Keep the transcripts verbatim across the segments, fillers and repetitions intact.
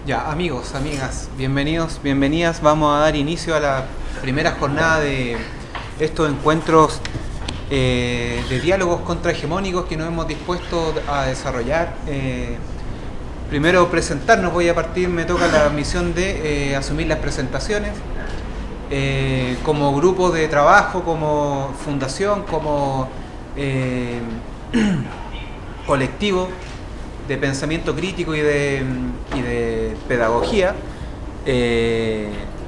Ya, amigos, amigas, bienvenidos, bienvenidas. Vamos a dar inicio a la primera jornada de estos encuentros eh, de diálogos contrahegemónicos que nos hemos dispuesto a desarrollar. Eh, primero presentarnos, voy a partir, me toca la misión de eh, asumir las presentaciones. Eh, como grupo de trabajo, como fundación, como eh, colectivo de pensamiento crítico y de, y de pedagogía, eh,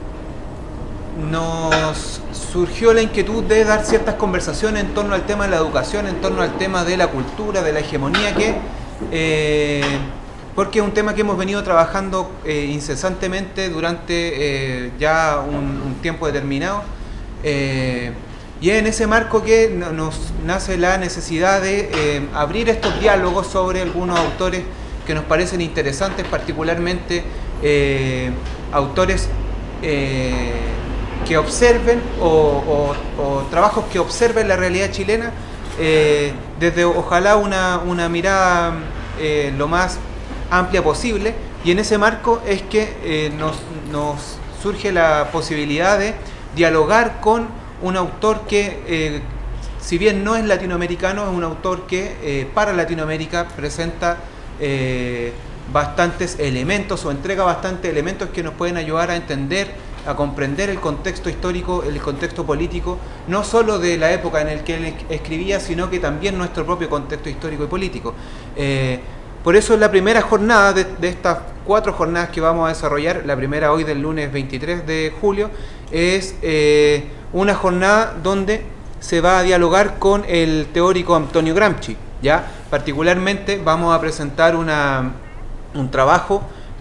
nos surgió la inquietud de dar ciertas conversaciones en torno al tema de la educación, en torno al tema de la cultura, de la hegemonía, que eh, porque es un tema que hemos venido trabajando eh, incesantemente durante eh, ya un, un tiempo determinado. Eh, Y es en ese marco que nos nace la necesidad de eh, abrir estos diálogos sobre algunos autores que nos parecen interesantes, particularmente eh, autores eh, que observen o, o, o trabajos que observen la realidad chilena eh, desde ojalá una, una mirada eh, lo más amplia posible. Y en ese marco es que eh, nos, nos surge la posibilidad de dialogar con un autor que, eh, si bien no es latinoamericano, es un autor que eh, para Latinoamérica presenta eh, bastantes elementos o entrega bastantes elementos que nos pueden ayudar a entender, a comprender el contexto histórico, el contexto político, no solo de la época en la que él escribía, sino que también nuestro propio contexto histórico y político. Eh, por eso la primera jornada de, de estas cuatro jornadas que vamos a desarrollar, la primera hoy del lunes veintitrés de julio, es eh, una jornada donde se va a dialogar con el teórico Antonio Gramsci, ¿ya? Particularmente vamos a presentar una, un trabajo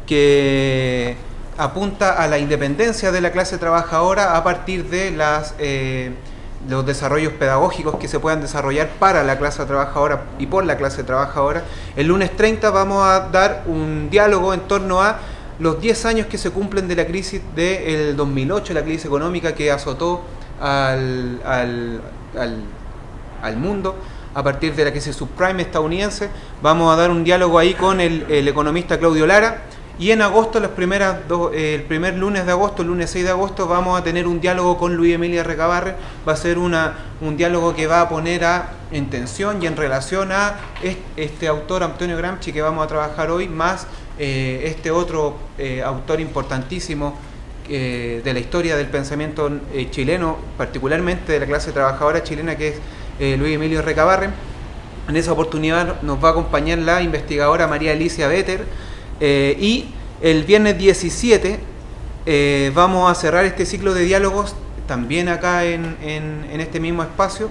que apunta a la independencia de la clase trabajadora a partir de las, eh, los desarrollos pedagógicos que se puedan desarrollar para la clase trabajadora y por la clase trabajadora. El lunes treinta vamos a dar un diálogo en torno a los diez años que se cumplen de la crisis del dos mil ocho, la crisis económica que azotó al, al, al, al mundo a partir de la crisis subprime estadounidense. Vamos a dar un diálogo ahí con el, el economista Claudio Lara. Y en agosto, las primeras dos, eh, el primer lunes de agosto, el lunes seis de agosto, vamos a tener un diálogo con Luis Emilia Recabarren. Va a ser una, un diálogo que va a poner a, en tensión y en relación a este, este autor Antonio Gramsci que vamos a trabajar hoy, más eh, este otro eh, autor importantísimo eh, de la historia del pensamiento eh, chileno, particularmente de la clase trabajadora chilena, que es eh, Luis Emilio Recabarren. En esa oportunidad nos va a acompañar la investigadora María Alicia Vetter. Eh, y el viernes diecisiete eh, vamos a cerrar este ciclo de diálogos también acá en, en, en este mismo espacio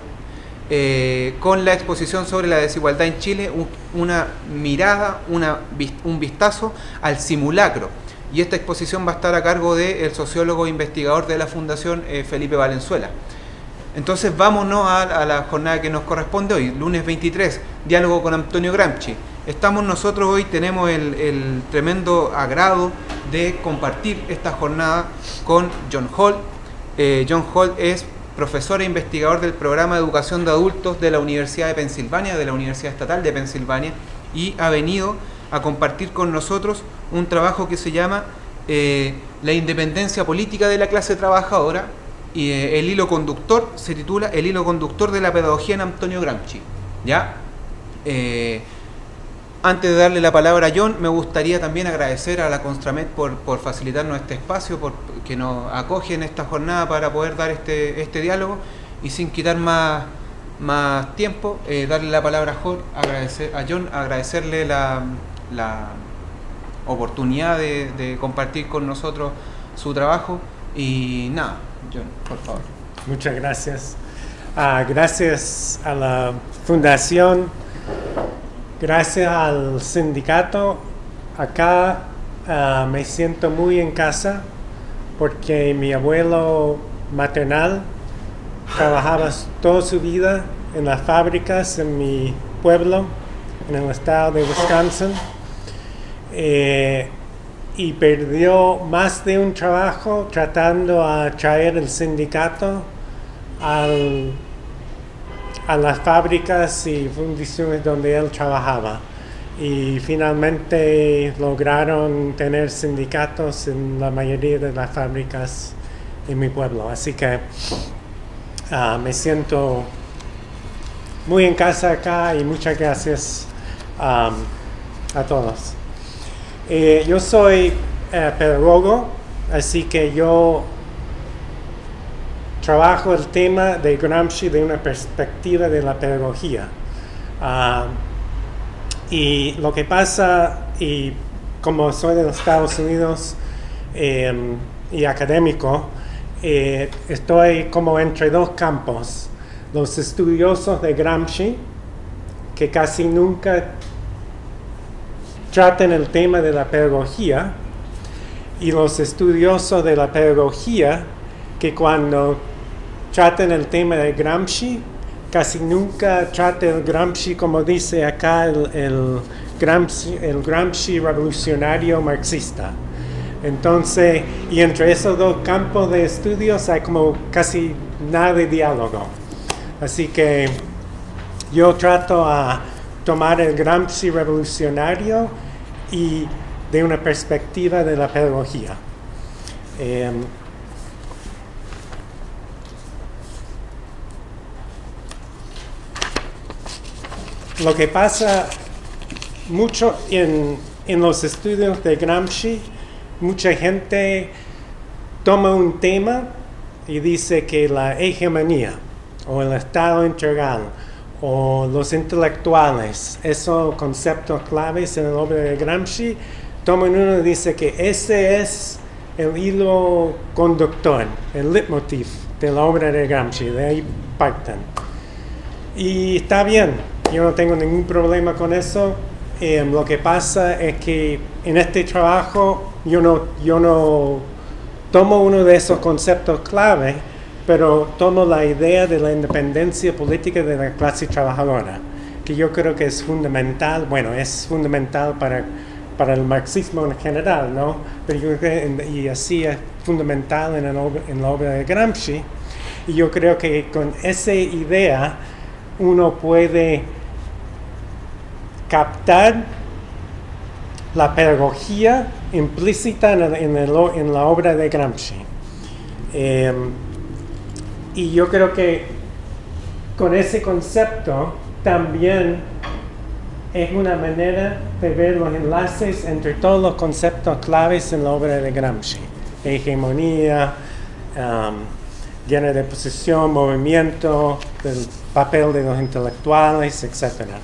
eh, con la exposición sobre la desigualdad en Chile, un, una mirada, una, un vistazo al simulacro. Y esta exposición va a estar a cargo del sociólogo e investigador de la Fundación eh, Felipe Valenzuela. Entonces vámonos a, a la jornada que nos corresponde hoy, lunes veintitrés, diálogo con Antonio Gramsci. Estamos nosotros hoy, tenemos el, el tremendo agrado de compartir esta jornada con John Hall. Eh, John Hall es profesor e investigador del programa de educación de adultos de la Universidad de Pensilvania, de la Universidad Estatal de Pensilvania, y ha venido a compartir con nosotros un trabajo que se llama eh, La independencia política de la clase trabajadora, y eh, el hilo conductor se titula El hilo conductor de la pedagogía en Antonio Gramsci, ¿ya? Eh, Antes de darle la palabra a John, me gustaría también agradecer a la Constramed por, por facilitarnos este espacio, por que nos acoge en esta jornada para poder dar este, este diálogo. Y sin quitar más, más tiempo, eh, darle la palabra a John, agradecer, a John, agradecerle la, la oportunidad de, de compartir con nosotros su trabajo. Y nada, John, por favor. Muchas gracias. Uh, gracias a la Fundación. Gracias al sindicato, acá uh, me siento muy en casa porque mi abuelo maternal trabajaba toda su vida en las fábricas en mi pueblo, en el estado de Wisconsin, eh, y perdió más de un trabajo tratando a traer el sindicato al a las fábricas y fundiciones donde él trabajaba. y finalmente lograron tener sindicatos en la mayoría de las fábricas en mi pueblo. Así que uh, me siento muy en casa acá y muchas gracias um, a todos. Eh, yo soy eh, pedagogo, así que yo trabajo el tema de Gramsci de una perspectiva de la pedagogía. Uh, y lo que pasa, y como soy de los Estados Unidos eh, y académico, eh, estoy como entre dos campos. Los estudiosos de Gramsci, que casi nunca tratan el tema de la pedagogía, y los estudiosos de la pedagogía, que cuando tratan el tema de Gramsci, casi nunca tratan el Gramsci como dice acá el, el, Gramsci, el Gramsci revolucionario marxista. Entonces, y entre esos dos campos de estudios hay como casi nada de diálogo. Así que yo trato a tomar el Gramsci revolucionario y de una perspectiva de la pedagogía. Eh, lo que pasa mucho en, en los estudios de Gramsci, mucha gente toma un tema y dice que la hegemonía o el Estado integral o los intelectuales, esos conceptos claves en la obra de Gramsci, toman uno y dice que ese es el hilo conductor, el leitmotiv de la obra de Gramsci, de ahí parten. Y está bien, yo no tengo ningún problema con eso. Eh, lo que pasa es que en este trabajo yo no, yo no tomo uno de esos conceptos clave, pero tomo la idea de la independencia política de la clase trabajadora, que yo creo que es fundamental, bueno, es fundamental para, para el marxismo en general, ¿no? Pero yo creo que, y así es fundamental en, el, en la obra de Gramsci, y yo creo que con esa idea uno puede captar la pedagogía implícita en, el, en, el, en la obra de Gramsci. Eh, y yo creo que con ese concepto también es una manera de ver los enlaces entre todos los conceptos claves en la obra de Gramsci. Hegemonía, um, guerra de posición, movimiento, el papel de los intelectuales, etcétera.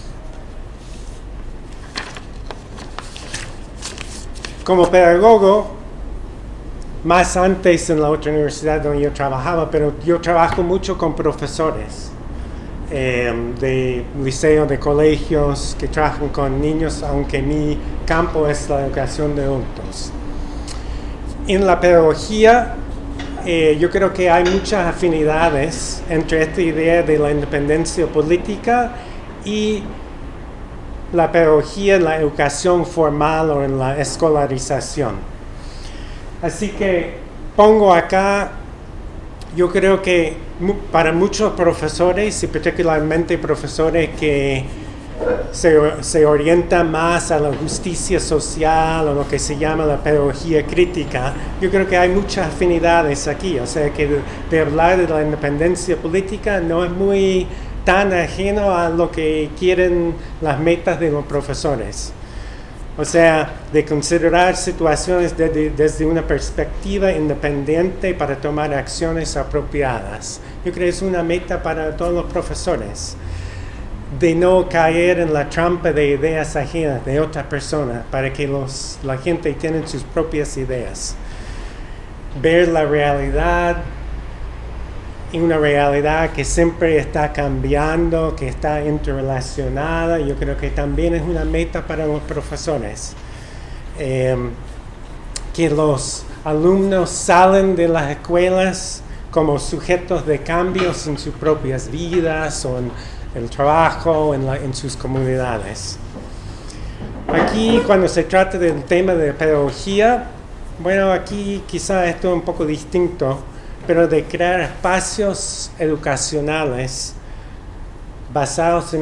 Como pedagogo, más antes en la otra universidad donde yo trabajaba, pero yo trabajo mucho con profesores eh, de liceos, de colegios que trabajan con niños, aunque mi campo es la educación de adultos. En la pedagogía, eh, yo creo que hay muchas afinidades entre esta idea de la independencia política y la pedagogía en la educación formal o en la escolarización. Así que pongo acá, yo creo que para muchos profesores, y particularmente profesores que se, se orientan más a la justicia social o lo que se llama la pedagogía crítica, yo creo que hay muchas afinidades aquí. O sea que de, de hablar de la independencia política no es muy tan ajeno a lo que quieren las metas de los profesores. O sea, de considerar situaciones desde, desde una perspectiva independiente para tomar acciones apropiadas. Yo creo que es una meta para todos los profesores. De no caer en la trampa de ideas ajenas de otras personas, para que los, la gente tenga sus propias ideas. Ver la realidad, y una realidad que siempre está cambiando, que está interrelacionada. Yo creo que también es una meta para los profesores. Eh, que los alumnos salen de las escuelas como sujetos de cambios en sus propias vidas o en el trabajo, en, la, en sus comunidades. Aquí, cuando se trata del tema de pedagogía, bueno, aquí quizá esto es un poco distinto, pero de crear espacios educacionales basados en un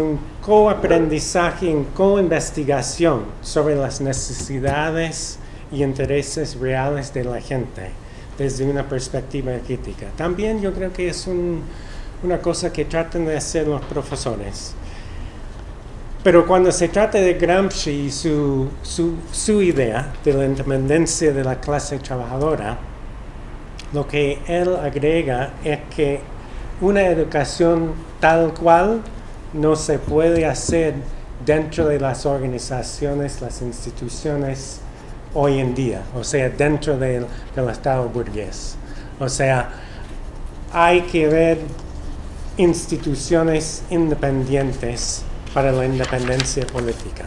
coaprendizaje, en co-investigación sobre las necesidades y intereses reales de la gente desde una perspectiva crítica. También yo creo que es un, una cosa que tratan de hacer los profesores. Pero cuando se trata de Gramsci y su, su, su idea de la independencia de la clase trabajadora, lo que él agrega es que una educación tal cual no se puede hacer dentro de las organizaciones, las instituciones hoy en día, o sea, dentro del, del Estado burgués. O sea, hay que ver instituciones independientes para la independencia política.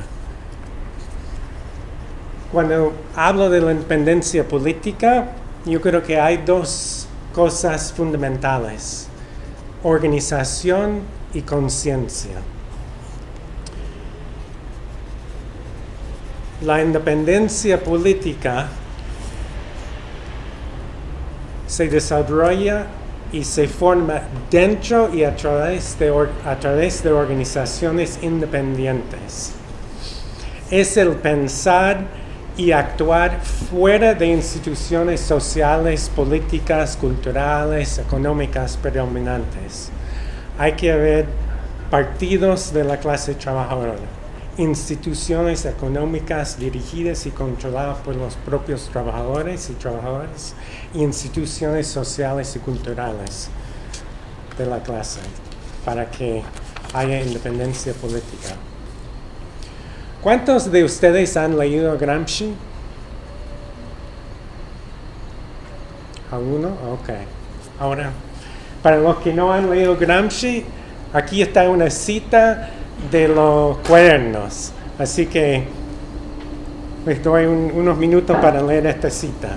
Cuando hablo de la independencia política, yo creo que hay dos cosas fundamentales: organización y conciencia. La independencia política se desarrolla y se forma dentro y a través de, a través de organizaciones independientes. Es el pensar y actuar fuera de instituciones sociales, políticas, culturales, económicas predominantes. Hay que haber partidos de la clase trabajadora, instituciones económicas dirigidas y controladas por los propios trabajadores y trabajadoras, y instituciones sociales y culturales de la clase, para que haya independencia política. ¿Cuántos de ustedes han leído a Gramsci? ¿Alguno? Ok. Ahora, para los que no han leído Gramsci, aquí está una cita de los cuadernos. Así que les doy un, unos minutos para leer esta cita.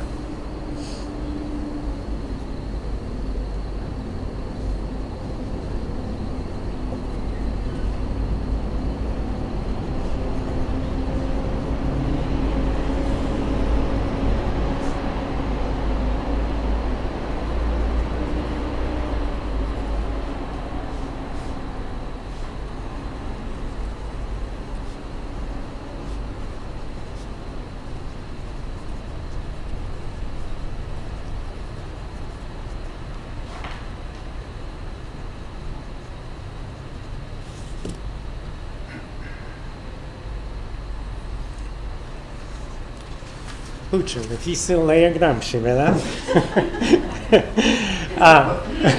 Pucha, difícil leer Gramsci, ¿verdad? ah.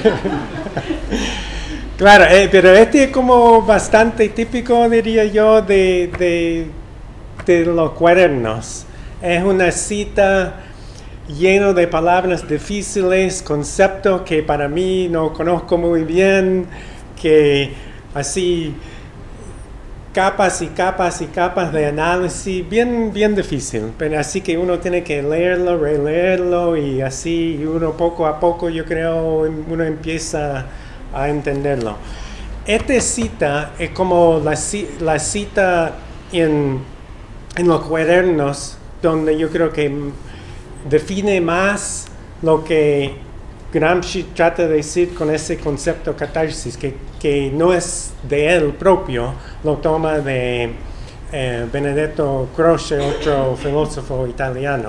Claro, eh, pero este es como bastante típico, diría yo, de, de, de los cuadernos. Es una cita llena de palabras difíciles, conceptos que para mí no conozco muy bien, que así capas y capas y capas de análisis, bien, bien difícil, pero así que uno tiene que leerlo, releerlo y así y uno poco a poco, yo creo, uno empieza a entenderlo. Esta cita es como la, la cita en, en los cuadernos, donde yo creo que define más lo que Gramsci trata de decir con ese concepto catarsis, que, que no es de él propio, lo toma de eh, Benedetto Croce, otro filósofo italiano.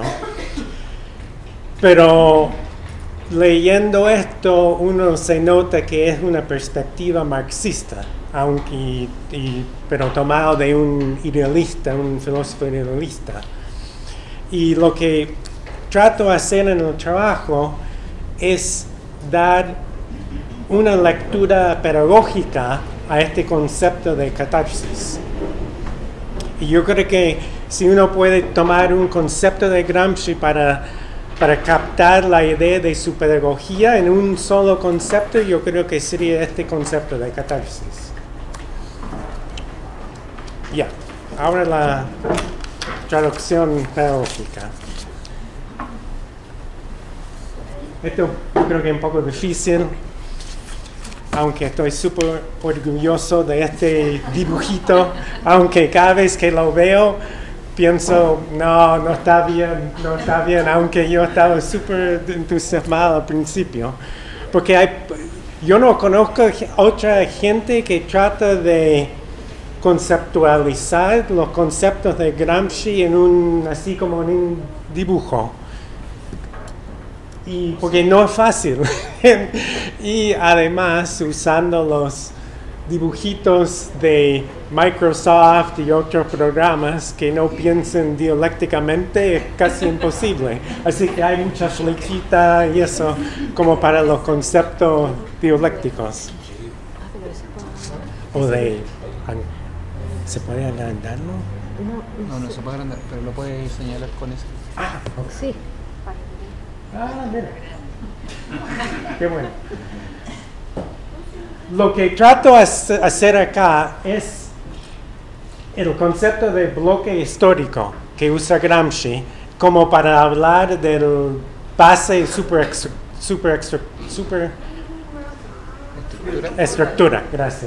Pero leyendo esto, uno se nota que es una perspectiva marxista, aunque, y, pero tomado de un idealista, un filósofo idealista. Y lo que trato de hacer en el trabajo es dar una lectura pedagógica a este concepto de catarsis. Y yo creo que si uno puede tomar un concepto de Gramsci para, para captar la idea de su pedagogía en un solo concepto, yo creo que sería este concepto de catarsis. Ya, yeah. Ahora la traducción pedagógica. Esto yo creo que es un poco difícil, aunque estoy súper orgulloso de este dibujito, aunque cada vez que lo veo pienso, no, no está bien, no está bien, aunque yo estaba súper entusiasmado al principio, porque hay, yo no conozco otra gente que trata de conceptualizar los conceptos de Gramsci en un, así como en un dibujo. Y porque no es fácil. Y además usando los dibujitos de Microsoft y otros programas que no piensen dialécticamente es casi imposible. Así que hay mucha flechita y eso como para los conceptos dialécticos. O de... ¿Se puede agrandarlo? No, no se puede agrandar, pero lo puedes señalar con eso. Ah, ok. Sí. Ah, mira. Qué bueno. Lo que trato de hacer acá es el concepto de bloque histórico que usa Gramsci como para hablar del base super, super, super, super Estructura. estructura. Gracias.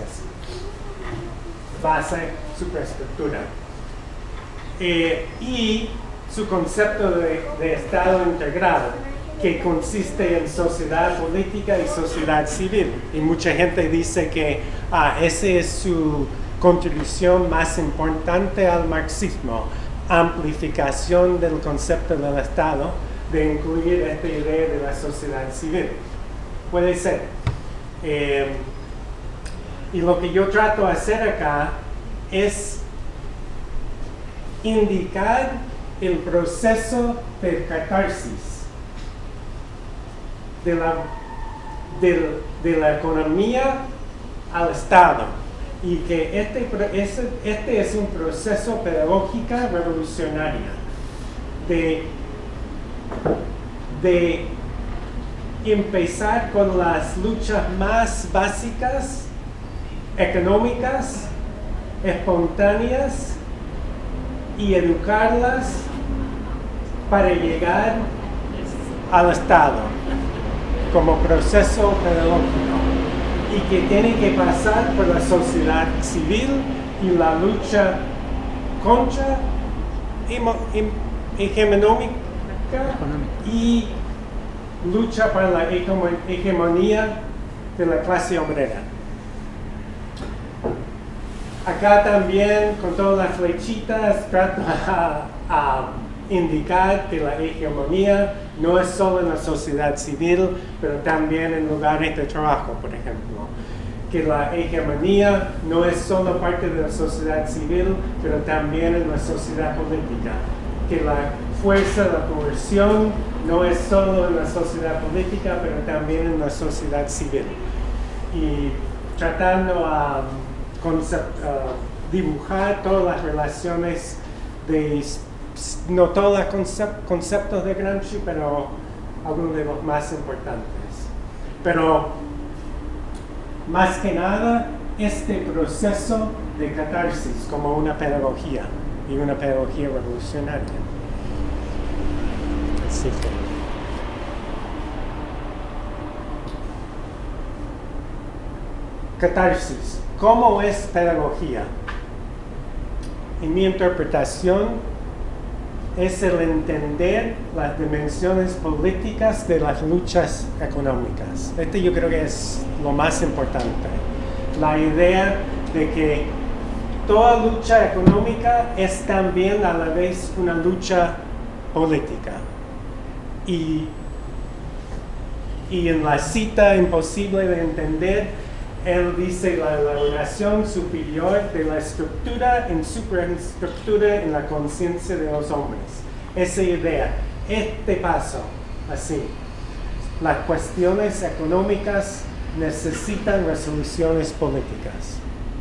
Base, superestructura. Eh, y su concepto de, de Estado integrado, que consiste en sociedad política y sociedad civil. Y mucha gente dice que ah, esa es su contribución más importante al marxismo, amplificación del concepto del Estado, de incluir esta idea de la sociedad civil. Puede ser. Eh, y lo que yo trato de hacer acá es indicar el proceso de catarsis de la, de, de la economía al Estado, y que este, este, este es un proceso pedagógico revolucionario de, de empezar con las luchas más básicas, económicas, espontáneas, y educarlas para llegar al Estado como proceso pedagógico, y que tiene que pasar por la sociedad civil y la lucha contra hegemonómica y lucha para la hegemonía de la clase obrera. Acá también, con todas las flechitas, trato a, a indicar que la hegemonía no es solo en la sociedad civil, pero también en lugares de trabajo, por ejemplo. Que la hegemonía no es solo parte de la sociedad civil, pero también en la sociedad política. Que la fuerza, la coerción, no es solo en la sociedad política, pero también en la sociedad civil. Y tratando a concept, uh, dibujar todas las relaciones de, no todos los concept, conceptos de Gramsci, pero algunos de los más importantes. Pero más que nada, este proceso de catarsis como una pedagogía y una pedagogía revolucionaria. Así que catarsis. ¿Cómo es pedagogía? En mi interpretación, es el entender las dimensiones políticas de las luchas económicas. Este yo creo que es lo más importante. La idea de que toda lucha económica es también a la vez una lucha política. Y, y en la cita Imposible de Entender, él dice la elaboración superior de la estructura en superestructura en la conciencia de los hombres. Esa idea, este paso, así. Las cuestiones económicas necesitan resoluciones políticas.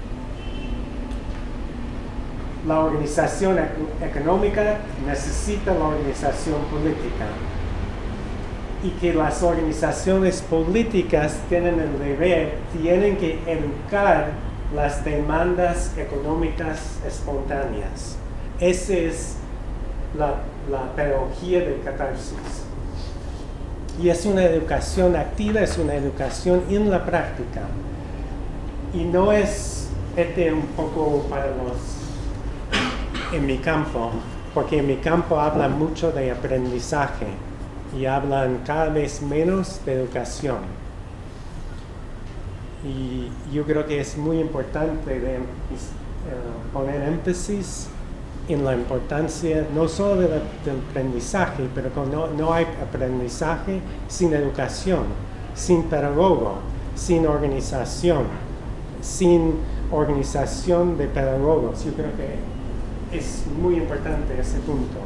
La organización económica necesita la organización política. Y que las organizaciones políticas tienen el deber, tienen que educar las demandas económicas espontáneas. Esa es la, la pedagogía del catarsis. Y es una educación activa, es una educación en la práctica. Y no es, este un poco para los, en mi campo, porque en mi campo habla mucho de aprendizaje. Y hablan cada vez menos de educación. Y yo creo que es muy importante de poner énfasis en la importancia no solo de la, del aprendizaje, pero no, no hay aprendizaje sin educación, sin pedagogo, sin organización, sin organización de pedagogos. Yo creo que es muy importante ese punto.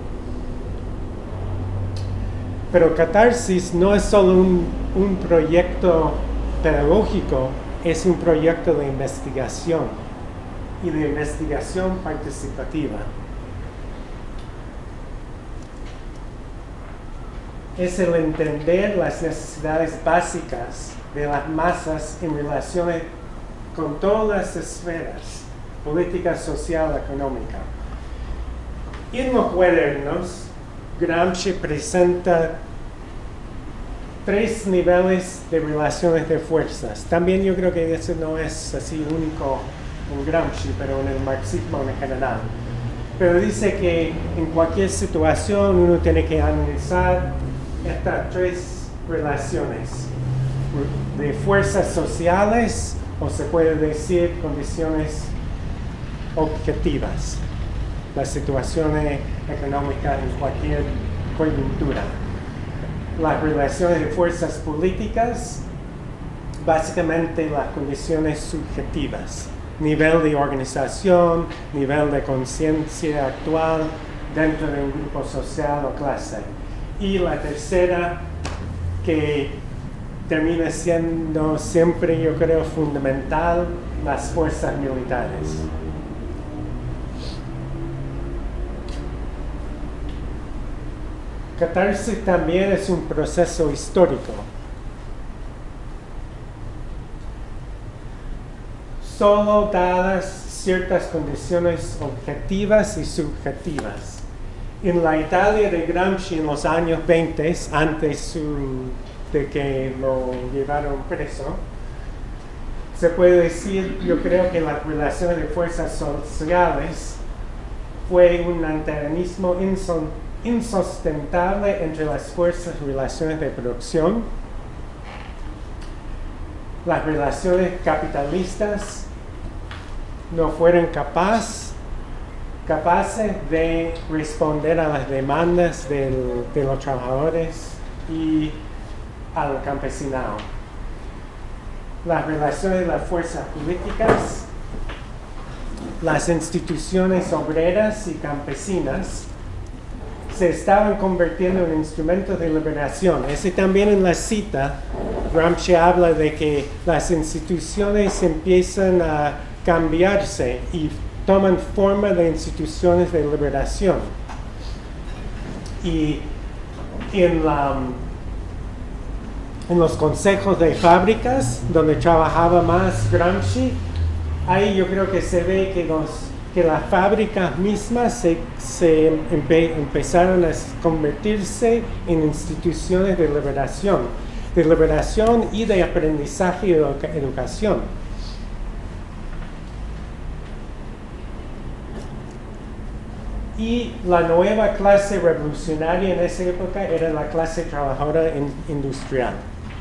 Pero Catarsis no es solo un, un proyecto pedagógico, es un proyecto de investigación y de investigación participativa. Es el entender las necesidades básicas de las masas en relación con todas las esferas, política, social, económica. Y en los cuadernos, Gramsci presenta tres niveles de relaciones de fuerzas. También yo creo que eso no es así único en Gramsci, pero en el marxismo en general. Pero dice que en cualquier situación uno tiene que analizar estas tres relaciones de fuerzas sociales, o se puede decir condiciones objetivas, las situaciones económicas en cualquier coyuntura. Las relaciones de fuerzas políticas, básicamente las condiciones subjetivas, nivel de organización, nivel de conciencia actual dentro de un grupo social o clase. Y la tercera, que termina siendo siempre, yo creo, fundamental, las fuerzas militares. Catarsis también es un proceso histórico. Solo dadas ciertas condiciones objetivas y subjetivas. En la Italia de Gramsci en los años veinte, antes su, de que lo llevaron preso, se puede decir, yo creo que las relaciones de fuerzas sociales fue un antagonismo insostentable entre las fuerzas y relaciones de producción. Las relaciones capitalistas no fueron capaces capaces de responder a las demandas del, de los trabajadores y al campesinado. Las relaciones de las fuerzas políticas, las instituciones obreras y campesinas se estaban convirtiendo en instrumentos de liberación. Ese también en la cita, Gramsci habla de que las instituciones empiezan a cambiarse y toman forma de instituciones de liberación. Y en, la, en los consejos de fábricas, donde trabajaba más Gramsci, ahí yo creo que se ve que, los, que las fábricas mismas se, se empe, empezaron a convertirse en instituciones de liberación, de liberación y de aprendizaje y educa, educación. Y la nueva clase revolucionaria en esa época era la clase trabajadora industrial.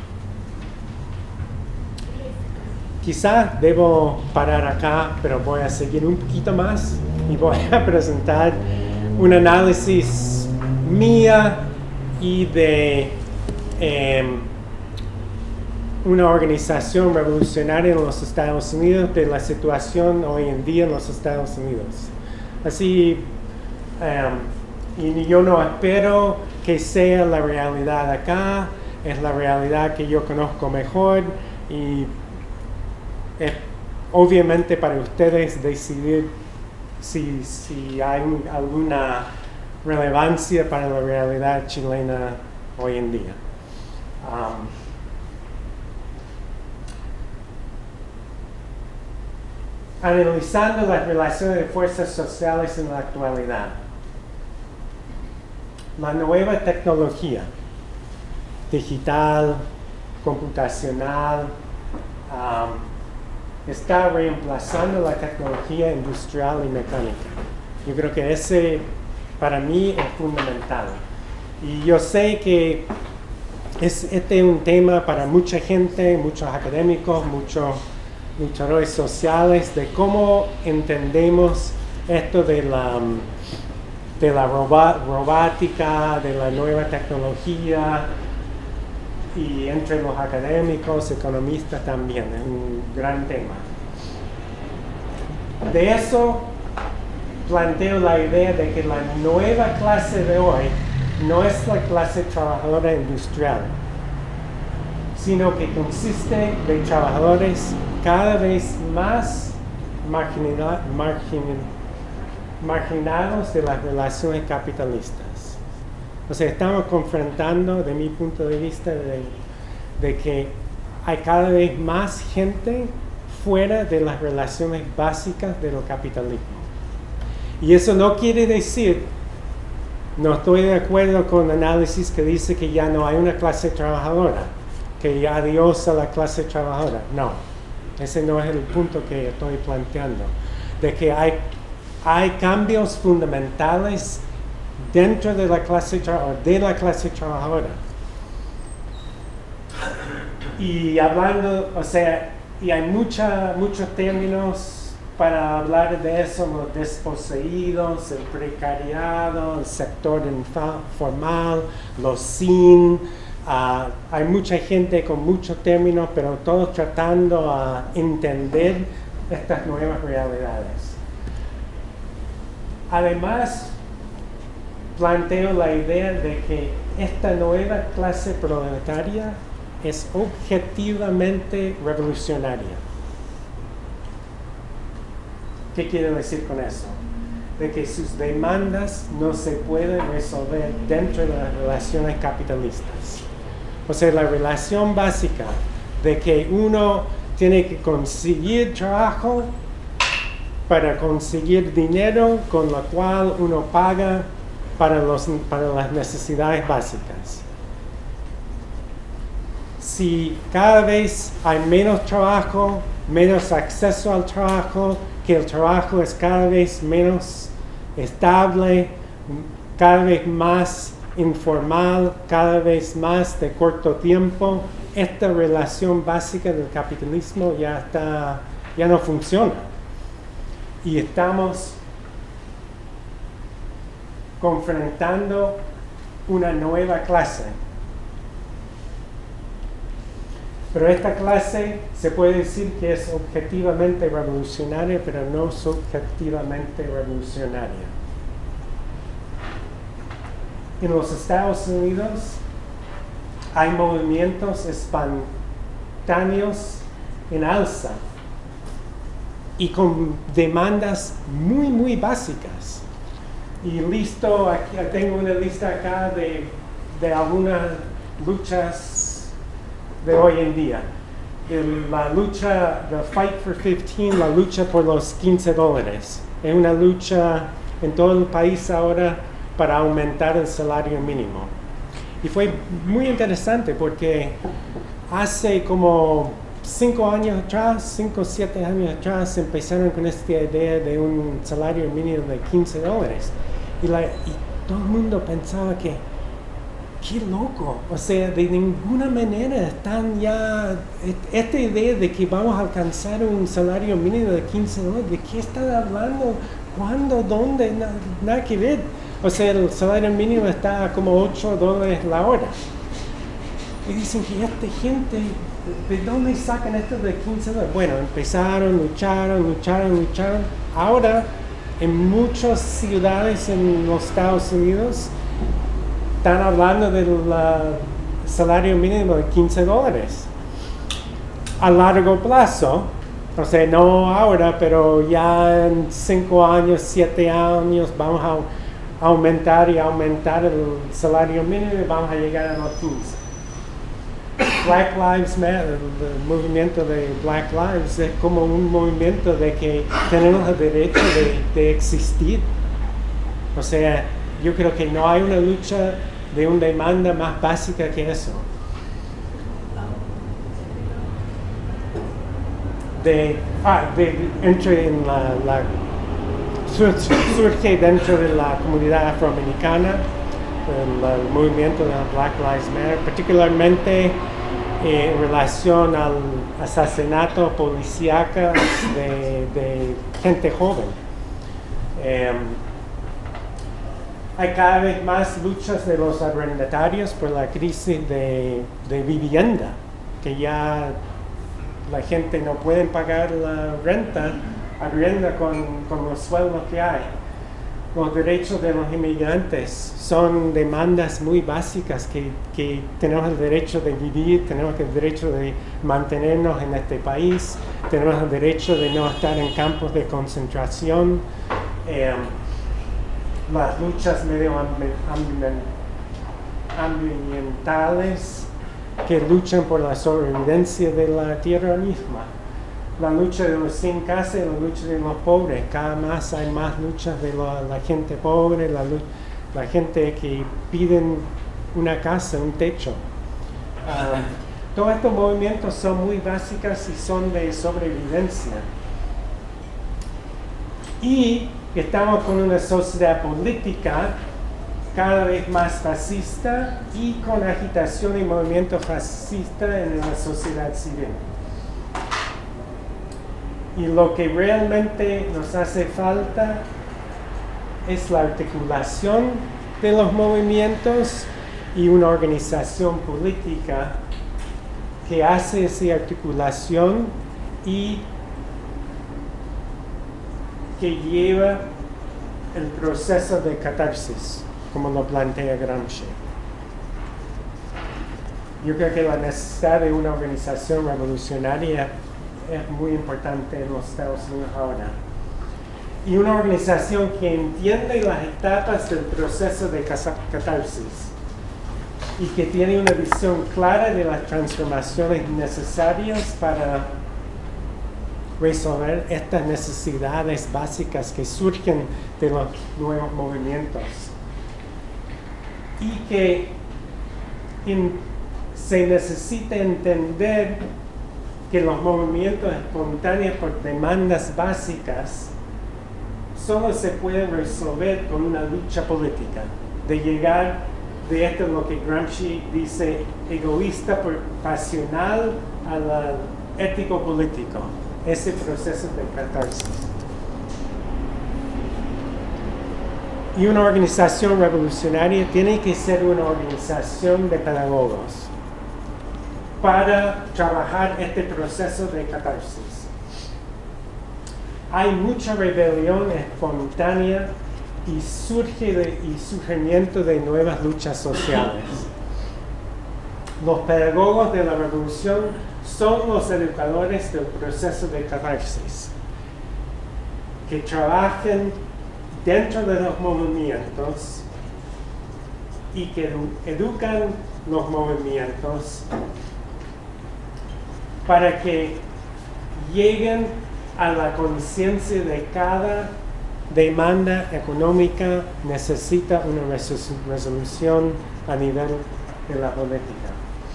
Quizá debo parar acá, pero voy a seguir un poquito más y voy a presentar un análisis mía y de eh, una organización revolucionaria en los Estados Unidos, de la situación hoy en día en los Estados Unidos. Así, Um, y yo no espero que sea la realidad acá, es la realidad que yo conozco mejor y es obviamente para ustedes decidir si, si hay un, alguna relevancia para la realidad chilena hoy en día. Um, analizando las relaciones de fuerzas sociales en la actualidad. La nueva tecnología digital, computacional, um, está reemplazando la tecnología industrial y mecánica. Yo creo que ese para mí es fundamental. Y yo sé que es, este es un tema para mucha gente, muchos académicos, muchos luchadores sociales, de cómo entendemos esto de la, de la roba, robótica, de la nueva tecnología, y entre los académicos, economistas también, es un gran tema. De eso planteo la idea de que la nueva clase de hoy no es la clase trabajadora industrial, sino que consiste de trabajadores cada vez más marginal, margin, marginados de las relaciones capitalistas. O sea, estamos confrontando, de mi punto de vista, de, de que hay cada vez más gente fuera de las relaciones básicas del capitalismo. Y eso no quiere decir, no estoy de acuerdo con análisis que dice que ya no hay una clase trabajadora, que ya adiós a la clase trabajadora. No, ese no es el punto que estoy planteando. De que hay, hay cambios fundamentales dentro de la clase de la clase trabajadora. Y hablando, o sea, y hay mucha, muchos términos para hablar de eso, los desposeídos, el precariado, el sector informal, los sin. Uh, hay mucha gente con muchos términos, pero todos tratando a entender estas nuevas realidades. Además, planteo la idea de que esta nueva clase proletaria es objetivamente revolucionaria. ¿Qué quiero decir con eso? De que sus demandas no se pueden resolver dentro de las relaciones capitalistas. O sea, la relación básica de que uno tiene que conseguir trabajo para conseguir dinero con lo cual uno paga para, los, para las necesidades básicas. Si cada vez hay menos trabajo, menos acceso al trabajo, que el trabajo es cada vez menos estable, cada vez más informal, cada vez más de corto tiempo, esta relación básica del capitalismo ya, está, ya no funciona. Y estamos confrontando una nueva clase. Pero esta clase se puede decir que es objetivamente revolucionaria, pero no subjetivamente revolucionaria. En los Estados Unidos hay movimientos espontáneos en alza y con demandas muy, muy básicas. Y listo, aquí tengo una lista acá de, de algunas luchas de hoy en día. El, la lucha, the Fight for fifteen, la lucha por los quince dólares. Es una lucha en todo el país ahora para aumentar el salario mínimo. Y fue muy interesante porque hace como cinco años atrás, cinco o siete años atrás, empezaron con esta idea de un salario mínimo de quince dólares. Y, la, y todo el mundo pensaba que, qué loco, o sea, de ninguna manera están ya, esta idea de que vamos a alcanzar un salario mínimo de quince dólares, ¿de qué están hablando? ¿Cuándo? ¿Dónde? Nada, nada que ver. O sea, el salario mínimo está como ocho dólares la hora. Y dicen que esta gente, ¿de dónde sacan esto de quince dólares? Bueno, empezaron, lucharon, lucharon, lucharon. Ahora, en muchas ciudades en los Estados Unidos, están hablando del uh, salario mínimo de quince dólares. A largo plazo, o sea, no ahora, pero ya en cinco años, siete años, vamos a aumentar y aumentar el salario mínimo y vamos a llegar a los quince. Black Lives Matter, el movimiento de Black Lives, es como un movimiento de que tenemos el derecho de, de existir. O sea, yo creo que no hay una lucha de una demanda más básica que eso. De, ah, de, entre en la, la surge dentro de la comunidad afroamericana, el, el movimiento de Black Lives Matter, particularmente eh, en relación al asesinato policíaco de, de gente joven. Eh, hay cada vez más luchas de los arrendatarios por la crisis de, de vivienda, que ya la gente no puede pagar la renta, arrienda con, con los sueldos que hay. Los derechos de los inmigrantes son demandas muy básicas que, que tenemos el derecho de vivir, tenemos el derecho de mantenernos en este país, tenemos el derecho de no estar en campos de concentración. Eh, las luchas medioambientales que luchan por la sobrevivencia de la tierra misma. La lucha de los sin casa y la lucha de los pobres. Cada más hay más luchas de la, la gente pobre, la, la gente que piden una casa, un techo. Uh, todos estos movimientos son muy básicos y son de sobrevivencia. Y estamos con una sociedad política cada vez más fascista y con agitación y movimiento fascista en la sociedad civil. Y lo que realmente nos hace falta es la articulación de los movimientos y una organización política que hace esa articulación y que lleva el proceso de catarsis, como lo plantea Gramsci. Yo creo que la necesidad de una organización revolucionaria es muy importante en los Estados Unidos ahora. Y una organización que entiende las etapas del proceso de catarsis y que tiene una visión clara de las transformaciones necesarias para resolver estas necesidades básicas que surgen de los nuevos movimientos. Y que in, se necesita entender que los movimientos espontáneos por demandas básicas solo se pueden resolver con una lucha política, de llegar de esto lo que Gramsci dice egoísta por pasional al ético político, ese proceso de catarsis. Y una organización revolucionaria tiene que ser una organización de pedagogos para trabajar este proceso de catarsis. Hay mucha rebelión espontánea y surge de, y surgimiento de nuevas luchas sociales. Los pedagogos de la revolución son los educadores del proceso de catarsis, que trabajan dentro de los movimientos y que edu educan los movimientos para que lleguen a la conciencia de cada demanda económica necesita una resolución a nivel de la política.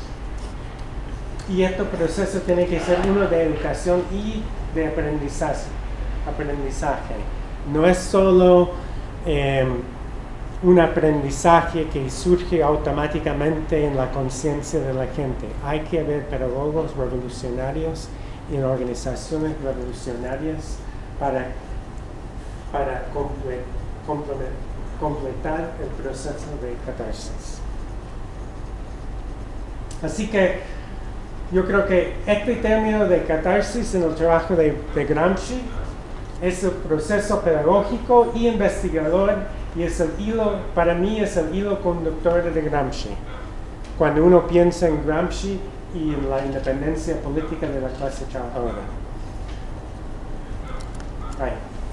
Y este proceso tiene que ser uno de educación y de aprendizaje. aprendizaje. No es solo eh, un aprendizaje que surge automáticamente en la conciencia de la gente. Hay que haber pedagogos revolucionarios y organizaciones revolucionarias para, para comple comple completar el proceso de catarsis. Así que yo creo que este término de catarsis en el trabajo de, de Gramsci es el proceso pedagógico y investigador, y es el hilo, para mí es el hilo conductor de Gramsci. Cuando uno piensa en Gramsci y en la independencia política de la clase trabajadora. Ahí.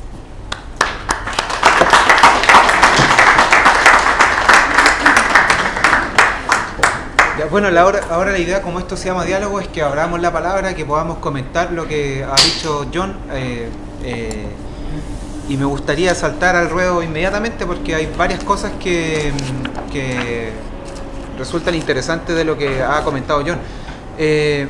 Ya, bueno, la hora, ahora la idea, como esto se llama diálogo, es que abramos la palabra, que podamos comentar lo que ha dicho John. Eh, eh, y me gustaría saltar al ruedo inmediatamente porque hay varias cosas que, que resultan interesantes de lo que ha comentado John. Eh,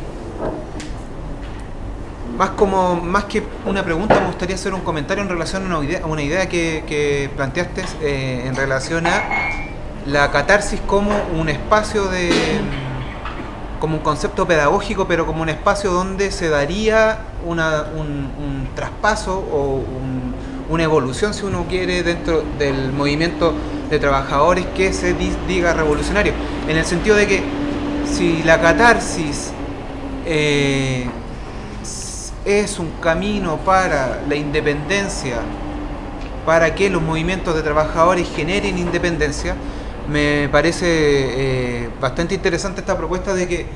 más, como, más que una pregunta, me gustaría hacer un comentario en relación a una idea, a una idea que, que planteaste eh, en relación a la catarsis como un espacio de como un concepto pedagógico, pero como un espacio donde se daría una, un, un traspaso o un, una evolución, si uno quiere, dentro del movimiento de trabajadores que se diga revolucionario, en el sentido de que si la catarsis eh, es un camino para la independencia, para que los movimientos de trabajadores generen independencia, me parece eh, bastante interesante esta propuesta de que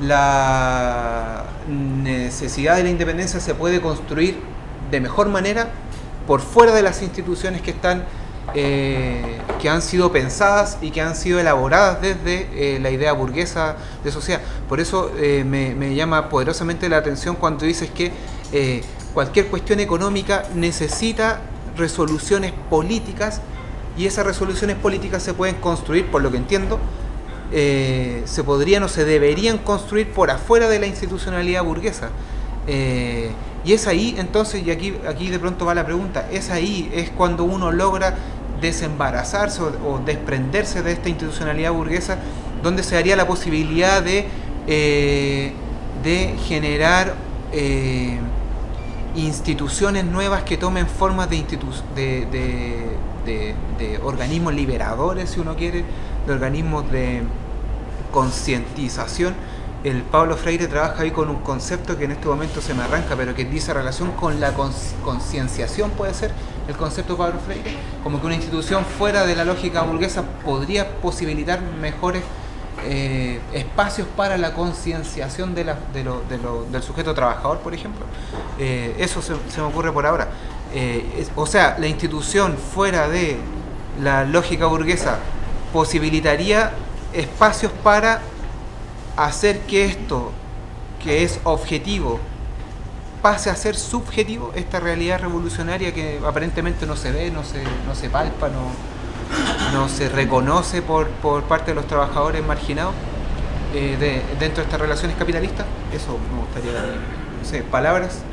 la necesidad de la independencia se puede construir de mejor manera por fuera de las instituciones que están eh, que han sido pensadas y que han sido elaboradas desde eh, la idea burguesa de sociedad. Por eso eh, me, me llama poderosamente la atención cuando dices que eh, cualquier cuestión económica necesita resoluciones políticas, y esas resoluciones políticas se pueden construir, por lo que entiendo, eh, se podrían o se deberían construir por afuera de la institucionalidad burguesa. Eh, y es ahí entonces, y aquí, aquí de pronto va la pregunta, es ahí, es cuando uno logra desembarazarse o, o desprenderse de esta institucionalidad burguesa, donde se daría la posibilidad de, eh, de generar eh, instituciones nuevas que tomen formas de, institu de, de, de, de organismos liberadores, si uno quiere, de organismos de concientización. El Pablo Freire trabaja ahí con un concepto que en este momento se me arranca, pero que dice relación con la concienciación, puede ser el concepto de Pablo Freire, como que una institución fuera de la lógica burguesa podría posibilitar mejores eh, espacios para la concienciación de la, de lo, de lo, del sujeto trabajador, por ejemplo. Eh, eso se, se me ocurre por ahora. Eh, es, o sea, la institución fuera de la lógica burguesa posibilitaría espacios para hacer que esto, que es objetivo, pase a ser subjetivo, esta realidad revolucionaria que aparentemente no se ve, no se, no se palpa, no, no se reconoce por, por parte de los trabajadores marginados eh, de, dentro de estas relaciones capitalistas. Eso me gustaría, no sé, palabras.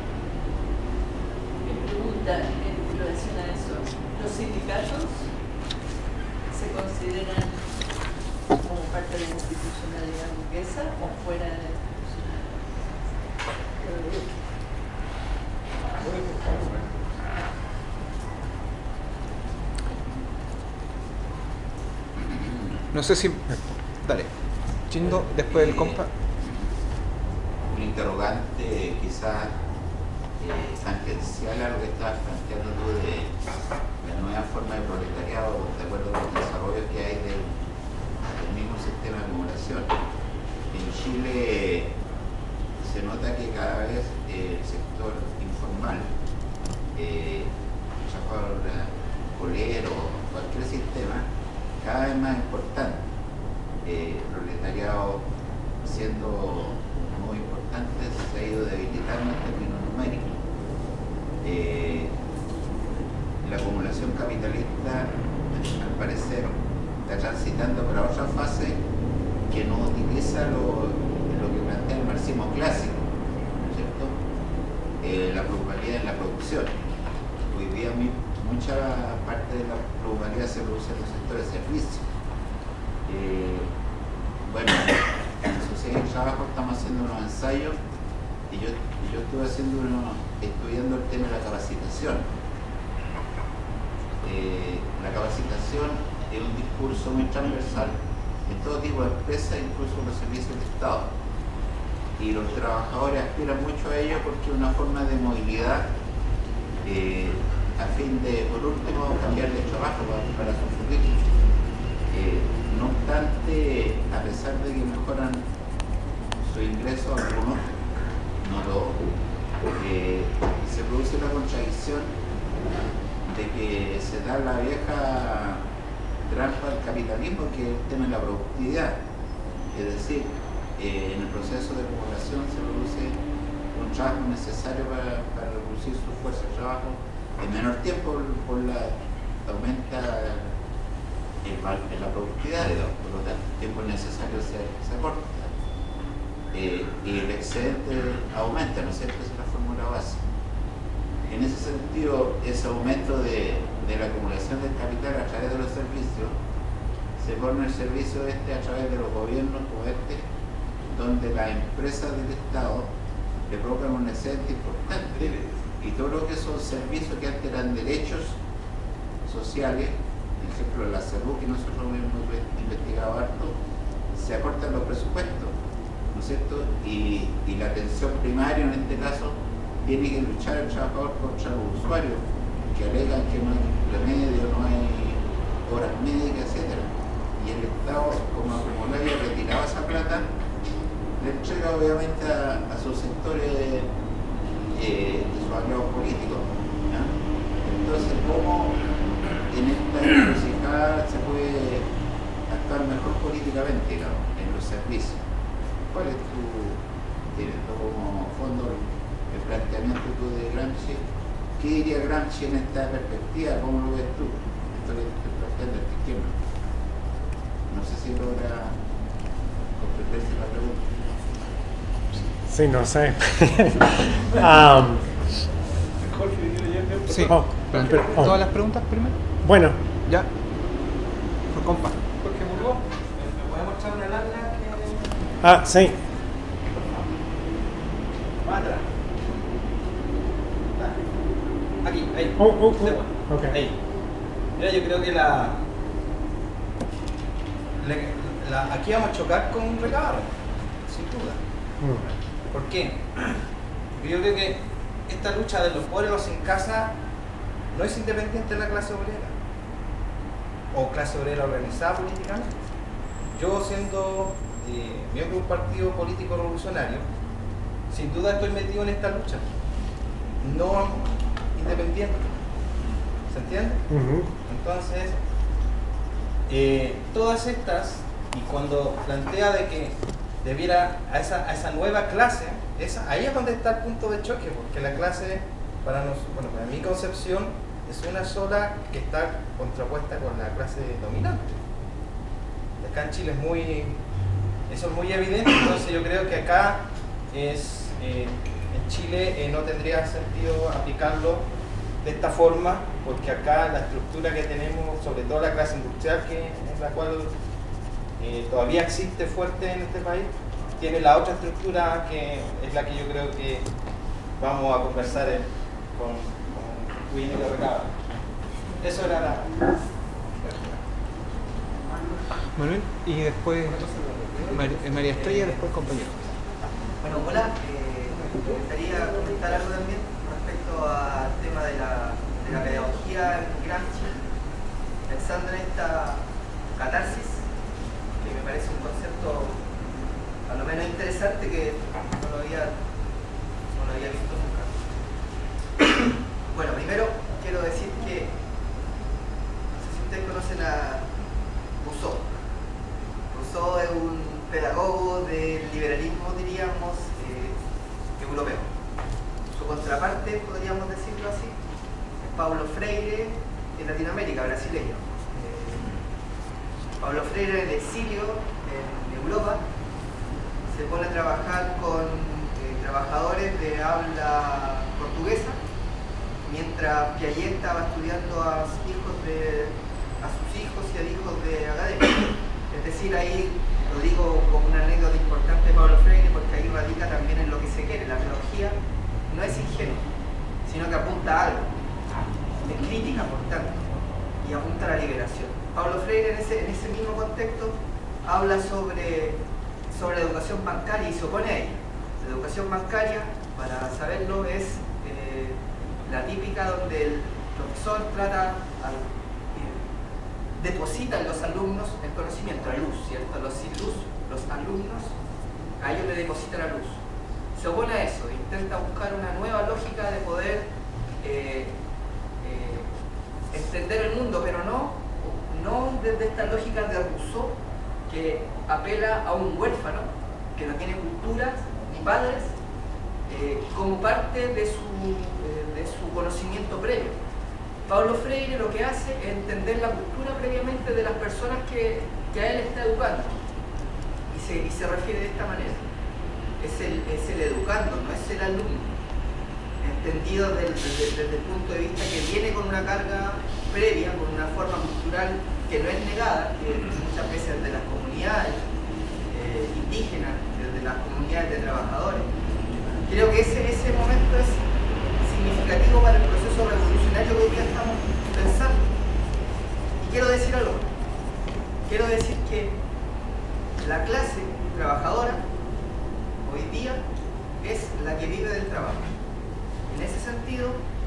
Mi pregunta en relación a eso, ¿los sindicatos se consideran como parte de la institucionalidad burguesa o fuera de la institucionalidad? No sé si... Dale. Chindo, después del compa. Un interrogante quizás eh, tangencial a lo que estabas planteando tú de la nueva forma de proletariado, de acuerdo con los desarrollos que hay del, del mismo sistema de acumulación. En Chile se nota que cada vez eh, el sector informal, eh, trabajador colero, cualquier sistema, cada vez más importante. Eh, el proletariado, siendo muy importante, se ha ido debilitando en términos numéricos. Eh, la acumulación capitalista, al parecer, está transitando para otra fase que no utiliza lo, lo que plantea el marxismo clásico, ¿no es cierto? Eh, la plusvalía en la producción. Hoy día mucha parte de la plusvalía se produce en los sectores de servicios. Eh, bueno, en la Sociedad de Trabajo estamos haciendo unos ensayos y yo, yo estuve haciendo uno, estudiando el tema de la capacitación. Eh, la capacitación es un discurso muy transversal en todo tipo de empresas, incluso en los servicios de Estado. Y los trabajadores aspiran mucho a ello porque es una forma de movilidad eh, a fin de, por último, cambiar de trabajo para, para su futuro. Eh, no obstante, a pesar de que mejoran su ingreso algunos, no todos, eh, se produce la contradicción de que se da la vieja trampa del capitalismo, que es el tema de la productividad. Es decir, eh, en el proceso de acumulación se produce un trabajo necesario para, para reducir su fuerza de trabajo en menor tiempo, por la aumenta el, el, la productividad, por lo tanto el tiempo necesario se, se acorta eh, y el excedente aumenta, ¿no es cierto? Esa es la fórmula base. En ese sentido, ese aumento de, de la acumulación del capital a través de los servicios se pone el servicio este a través de los gobiernos como este, donde las empresas del Estado le provocan un excedente importante y todo lo que son servicios que antes eran derechos sociales, por ejemplo la salud que nosotros hemos investigado harto, se acortan los presupuestos, ¿no es cierto? Y, y la atención primaria en este caso tiene que luchar el trabajador contra los usuarios que alegan que no hay remedio, no hay horas médicas, etcétera. Y el Estado, como acumulaba y retiraba esa plata, le entrega obviamente a, a sus sectores, eh, sus aliados políticos, ¿ya? Entonces, ¿cómo en esta encrucijada se puede actuar mejor políticamente, digamos, en los servicios? ¿Cuál es tu, tienes como fondo el planteamiento tú de Gramsci? ¿Qué diría Gramsci en esta perspectiva? ¿Cómo lo ves tú? Esto que estoy planteando a esta izquierda. No sé si logra comprenderse la pregunta. Sí, no sé. um, Sí. Oh, pero- oh. ¿Todas las preguntas primero? Bueno, Ya. Por compa. Jorge Murgo, ¿me puede mostrar una lámina que ah, sí. va atrás? Aquí, ahí. Oh, oh, oh. Este bueno. Ok. Ahí. Mira, yo creo que la, la, la- aquí vamos a chocar con un recado, sin duda. Mm. ¿Por qué? Porque yo creo que esta lucha de los pobres sin casa no es independiente de la clase obrera o clase obrera organizada políticamente. Yo, siendo eh, miembro de un partido político revolucionario, sin duda estoy metido en esta lucha, no independiente. ¿Se entiende? Ujú. Entonces, eh, todas estas, y cuando plantea de que debiera a esa, a esa nueva clase, esa, ahí es donde está el punto de choque, porque la clase, para, nos, bueno, para mi concepción, es una sola que está contrapuesta con la clase dominante. Acá en Chile es muy, eso es muy evidente, entonces yo creo que acá es, eh, en Chile eh, no tendría sentido aplicarlo de esta forma, porque acá la estructura que tenemos, sobre todo la clase industrial, que es la cual eh, todavía existe fuerte en este país, tiene la otra estructura que es la que yo creo que vamos a conversar en, con, con Win y la recaba. Eso era la... Manuel, y después Mar- María Estrella, después compañero. Bueno, hola, eh, me gustaría comentar algo también respecto al tema de la, de la pedagogía en Gramsci, pensando en esta catarsis, que me parece un concepto a lo menos interesante que no lo había, no lo había visto nunca. Bueno, primero quiero decir que, no sé si ustedes conocen a Rousseau. Rousseau es un pedagogo del liberalismo, diríamos, eh, europeo. Su contraparte, podríamos decirlo así, es Paulo Freire en Latinoamérica, brasileño. Eh, Paulo Freire, en exilio en Europa, se pone a trabajar con eh, trabajadores de habla portuguesa, mientras Piaget estaba estudiando a sus hijos, de, a sus hijos y a hijos de académicos. Es decir, ahí lo digo como una anécdota importante de Paulo Freire, porque ahí radica también en lo que se quiere. La pedagogía no es ingenua, sino que apunta a algo, es crítica, por tanto, y apunta a la liberación. Paulo Freire, en ese, en ese mismo contexto, habla sobre, sobre la educación bancaria y se opone a ella. La educación bancaria, para saberlo, es eh, la típica donde el profesor trata al depositan los alumnos el conocimiento, la luz, ¿cierto? Los sin luz, los alumnos, a ellos le depositan la luz. Se opone a eso, intenta buscar una nueva lógica de poder eh, eh, entender el mundo, pero no, no desde esta lógica de Rousseau, que apela a un huérfano que no tiene cultura ni padres, eh, como parte de su, eh, de su conocimiento previo. Paulo Freire lo que hace es entender la cultura previamente de las personas que, que a él está educando, y se, y se refiere de esta manera. Es el, es el educando, no es el alumno, entendido desde, desde, desde el punto de vista que viene con una carga previa, con una forma cultural que no es negada, que muchas veces de las comunidades eh, indígenas, desde las la clase trabajadora hoy día es la que vive del trabajo. En ese sentido,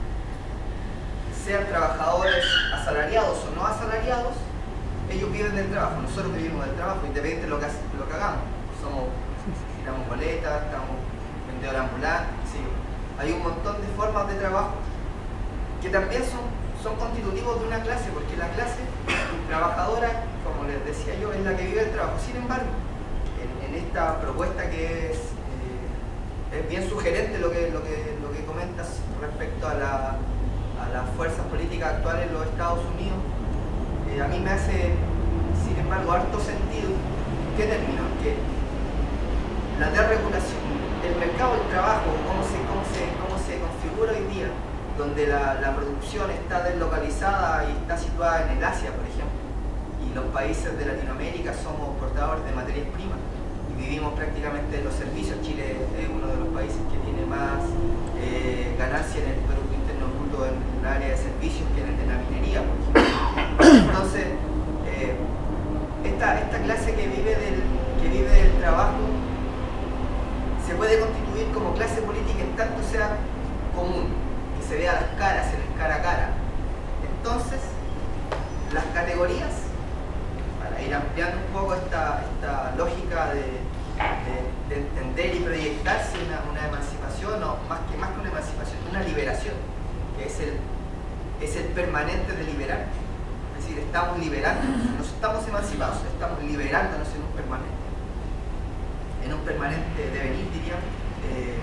sean trabajadores asalariados o no asalariados, ellos viven del trabajo. Nosotros vivimos del trabajo, independientemente de lo que, lo que hagamos. Somos, tiramos boletas, estamos vendedores ambulantes, ¿sí? Hay un montón de formas de trabajo que también son, son constitutivos de una clase, porque la clase trabajadora, como les decía yo, es la que vive el trabajo. Sin embargo, en, en esta propuesta que es, eh, es bien sugerente lo que, lo, que, lo que comentas respecto a, la, a las fuerzas políticas actuales en los Estados Unidos, eh, a mí me hace, sin embargo, harto sentido. ¿Qué términos? Que la desregulación del mercado del trabajo, cómo se, cómo se, cómo se configura hoy día, donde la, la producción está deslocalizada y está situada en el Asia, por ejemplo, y los países de Latinoamérica somos portadores de materias primas y vivimos prácticamente de los servicios. Chile es uno de los países que tiene más eh, ganancia en el Producto Interno Bruto en el área de servicios que en el de la minería, por ejemplo. Entonces, eh, esta, esta clase que vive, del, que vive del trabajo se puede constituir como clase política en tanto sea común, que se vea las caras en el cara a cara. Entonces, las categorías, para ir ampliando un poco esta, esta lógica de, de, de entender y proyectarse una, una emancipación, o más que, más que una emancipación, una liberación, que es el, es el permanente de liberar. Es decir, estamos liberándonos, no estamos emancipados, estamos liberándonos en un permanente. En un permanente devenir, diríamos. Eh,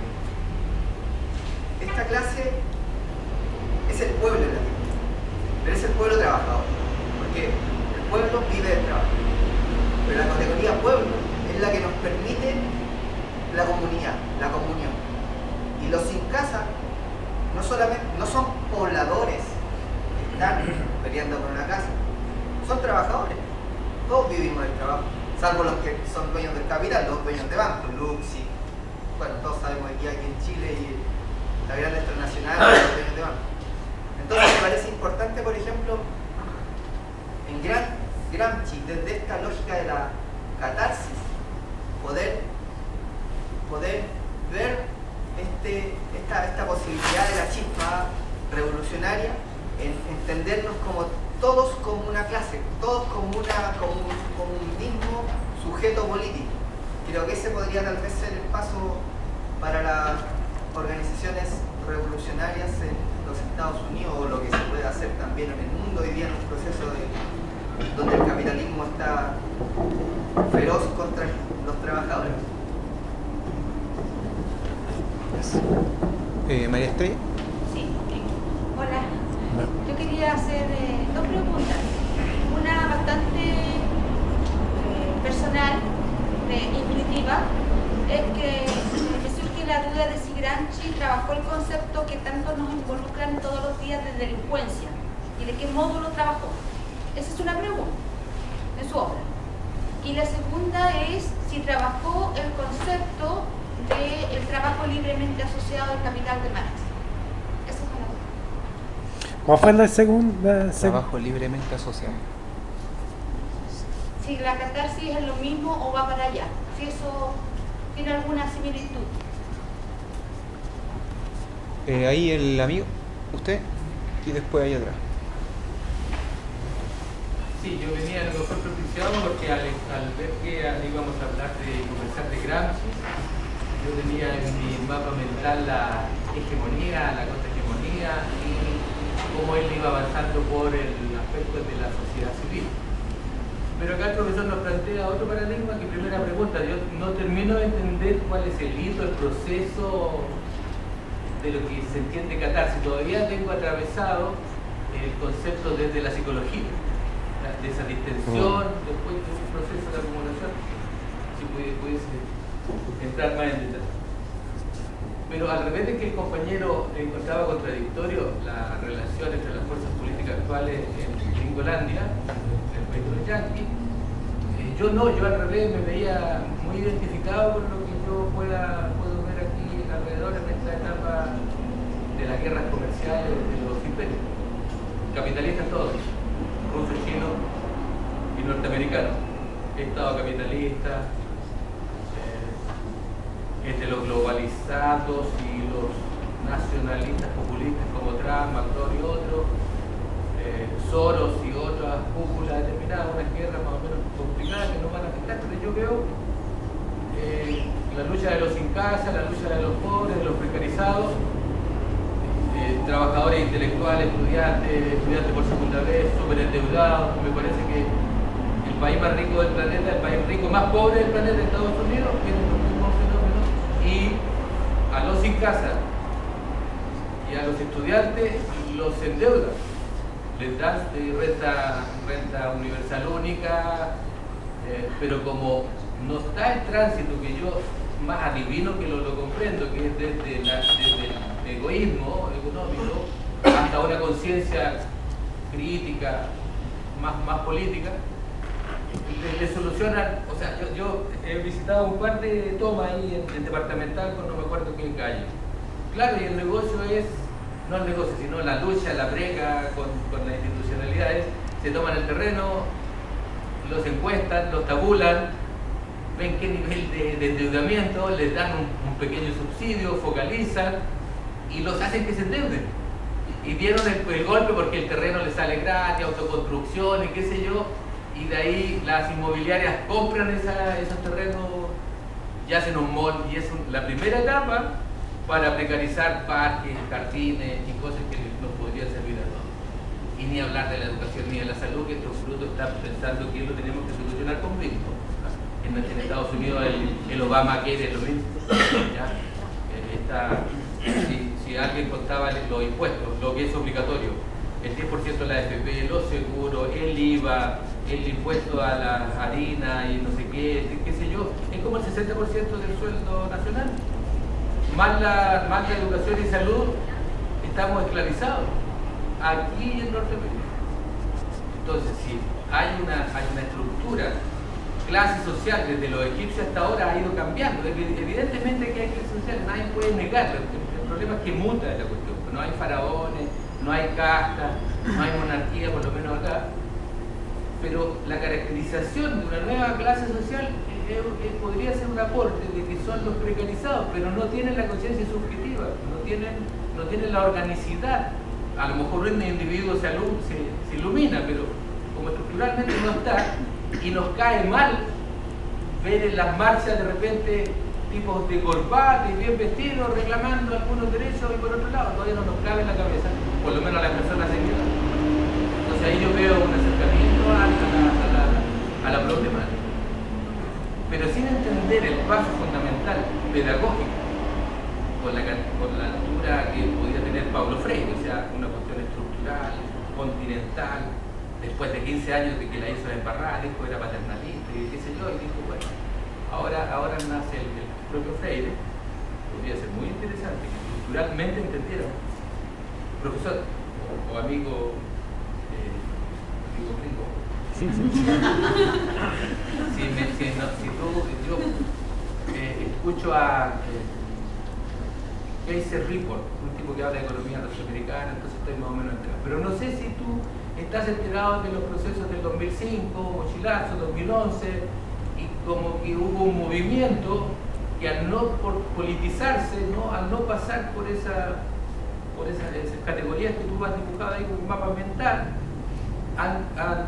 esta clase es el pueblo en la tierra, pero es el pueblo trabajador, porque el pueblo vive del trabajo, pero la categoría pueblo es la que nos permite la comunidad, la comunión. Y los sin casa no solamente no son pobladores que están peleando por una casa, son trabajadores. Todos vivimos del trabajo, salvo los que son dueños del capital, los dueños de bancos, Luxi, bueno, todos sabemos aquí, aquí en Chile y la grandes transnacionales, los dueños de bancos. Entonces me parece importante, por ejemplo, en Gran, Gramsci, desde esta lógica de la catarsis, poder, poder ver este, esta, esta posibilidad de la chispa revolucionaria, en entendernos como todos como una clase, todos como, una, como, un, como un mismo sujeto político. Creo que ese podría tal vez ser el paso para las organizaciones revolucionarias en los Estados Unidos, o lo que se puede hacer también en el mundo hoy día en un proceso de, donde el capitalismo está feroz contra los trabajadores. Eh, María Estrella. Sí, hola. Yo quería hacer eh, dos preguntas. Una bastante eh, personal, eh, intuitiva, es que eh, me surge la duda de si Gramsci trabajó el concepto que tanto nos involucran todos los días de delincuencia y de qué modo lo trabajó. Esa es una pregunta en su obra. Y la segunda es si trabajó el concepto del trabajo libremente asociado al capital de Marx. Esa es una duda. ¿Cuál fue la segunda? Trabajo libremente asociado. Si la catarsis es lo mismo o va para allá. Si eso tiene alguna similitud. Eh, ahí el amigo, usted, y después ahí atrás. Sí, yo venía a lo mejor propiciado porque al, al ver que íbamos a hablar de conversar de Gramsci, yo tenía en mi mapa mental la hegemonía, la contrahegemonía y cómo él iba avanzando por el aspecto de la sociedad civil. Pero acá el profesor nos plantea otro paradigma que, primera pregunta, yo no termino de entender cuál es el hito, el proceso de lo que se entiende catarsis. Todavía tengo atravesado el concepto desde la psicología, de esa distensión, después de un proceso de acumulación, si pudiese entrar más en detalle. Pero al revés de que el compañero encontraba contradictorio la relación entre las fuerzas políticas actuales en Gringolandia, en el país de los yanquis, eh, yo no, yo al revés me veía muy identificado con lo que yo pueda, puedo ver aquí alrededor en esta etapa de las guerras comerciales de los imperios, capitalistas todos, rusos, chinos y norteamericanos. Estado capitalista, eh, entre los globalizados y los nacionalistas populistas como Trump, Macron y otros, eh, Soros y otras cúpulas determinadas, una guerra más o menos complicada que nos van a afectar, pero yo veo eh, la lucha de los sin casa, la lucha de los pobres, de los precarizados, eh, trabajadores intelectuales, estudiantes, estudiantes por segunda vez, súper endeudados. Me parece que el país más rico del planeta, el país rico más pobre del planeta, Estados Unidos, tiene los mismos fenómenos, y a los sin casa y a los estudiantes los endeudan, les dan eh, renta, renta universal única, eh, pero como no está el tránsito que yo más adivino que lo, lo comprendo, que es desde, la, desde el egoísmo económico hasta una conciencia crítica más, más política, le, le solucionan. O sea, yo, yo he visitado un par de tomas ahí en, en departamental con no me acuerdo qué calle. Claro, y el negocio es, no el negocio, sino la lucha, la brega con, con las institucionalidades. Se toman el terreno, los encuestan, los tabulan, ven qué nivel de, de endeudamiento, les dan un, un pequeño subsidio, focalizan y los hacen que se endeuden. Y dieron el, el golpe porque el terreno les sale gratis, autoconstrucción y qué sé yo, y de ahí las inmobiliarias compran esa, esos terrenos y hacen un mall, y es un, la primera etapa para precarizar parques, jardines y cosas que nos podrían servir a todos. Y ni hablar de la educación ni de la salud, que estos frutos están pensando que lo tenemos que solucionar con ritmo. En, en Estados Unidos el, el Obama quiere lo mismo. ¿Ya? Está, si, si alguien contaba los impuestos, lo que es obligatorio, el diez por ciento de la A F P, los seguros, el I V A, el impuesto a la harina y no sé qué, qué sé yo, es como el sesenta por ciento del sueldo nacional. Más la, más la educación y salud, estamos esclavizados aquí en Norteamérica. Entonces, si hay una, hay una estructura, clase social desde los egipcios hasta ahora ha ido cambiando. Evidentemente que hay clase social, nadie puede negarlo. El problema es que muta la cuestión. No hay faraones, no hay castas, no hay monarquía, por lo menos acá. Pero la caracterización de una nueva clase social eh, eh, podría ser un aporte de que son los precarizados, pero no tienen la conciencia subjetiva, no tienen, no tienen la organicidad. A lo mejor un individuo se, se, se ilumina, pero como estructuralmente no está, y nos cae mal ver en las marchas de repente tipos de corbata y bien vestidos reclamando algunos derechos, y por otro lado todavía no nos cabe en la cabeza, por lo menos a las personas en edad. Entonces ahí yo veo un acercamiento a la, a la, a la problemática, pero sin entender el paso fundamental pedagógico con la, con la altura que podía tener Paulo Freire, o sea, una cuestión estructural, continental. Después de quince años de que la hizo embarrada, dijo que era paternalista y qué sé yo, y dijo, bueno, ahora, ahora nace el, el propio Freire. Podría ser muy interesante que estructuralmente entendiera, profesor o, o amigo, eh, amigo gringo. Sí, sí. Si, me, si, no, si tú, yo eh, escucho a eh, Kaiser Report, un tipo que habla de economía norteamericana, entonces estoy más o menos enterado. Pero no sé si tú estás enterado de los procesos del dos mil cinco, mochilazo, dos mil once, y como que hubo un movimiento que al no por politizarse, ¿no? Al no pasar por esa por esa, esas categorías que tú has dibujado ahí con un mapa mental, han, han,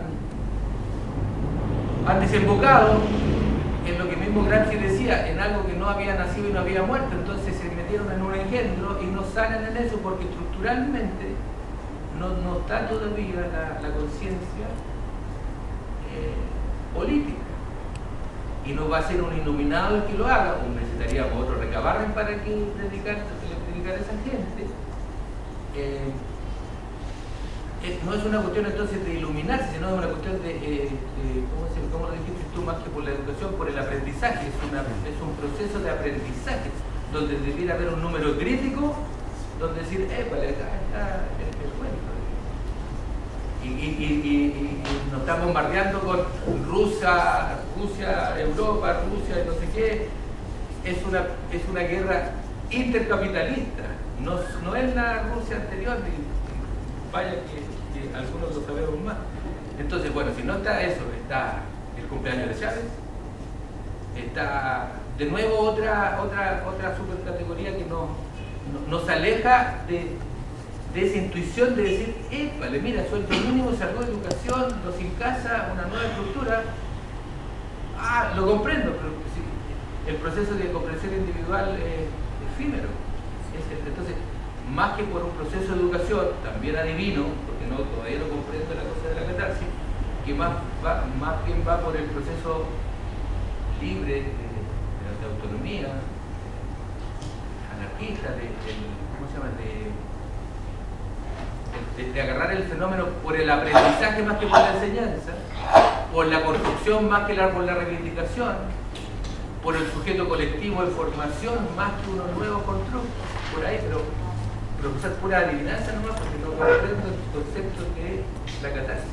han desembocado en lo que mismo Gramsci decía, en algo que no había nacido y no había muerto. Entonces se metieron en un engendro y no salen en eso porque estructuralmente no, no está todavía la, la conciencia eh, política. Y no va a ser un iluminado el que lo haga, o necesitaríamos otro recabarren para que dedicar, dedicar a esa gente. Eh, eh, no es una cuestión entonces de iluminarse, sino es una cuestión de, eh, de ¿cómo, se, ¿cómo lo dijiste tú? Más que por la educación, por el aprendizaje. Es, una, es un proceso de aprendizaje, donde debiera haber un número crítico, donde decir, eh, vale, acá está el, el cuento. Y, y, y, y, y nos están bombardeando con Rusia, Rusia, Europa, Rusia, y no sé qué. Es una, es una guerra intercapitalista, no, no es la Rusia anterior, y vaya que, que algunos lo sabemos más. Entonces, bueno, si no está eso, está el cumpleaños de Chávez. Está de nuevo otra otra otra supercategoría que nos, nos aleja de, de esa intuición de decir, épale, mira, sueldo mínimo, salud, educación, los sin casa, una nueva estructura. Ah, lo comprendo, pero sí, el proceso de comprensión individual es efímero. Es, entonces, más que por un proceso de educación, también adivino, porque no, todavía no comprendo la cosa de la catarsis, que más, va, más bien va por el proceso libre de, de, de autonomía, anarquista, de, de, ¿cómo se llama? De, de, de agarrar el fenómeno por el aprendizaje más que por la enseñanza, por la construcción más que la, por la reivindicación, por el sujeto colectivo de formación más que unos nuevos constructos, por ahí, pero profesar pura adivinanza nomás porque no comprendo el concepto de la catarsis.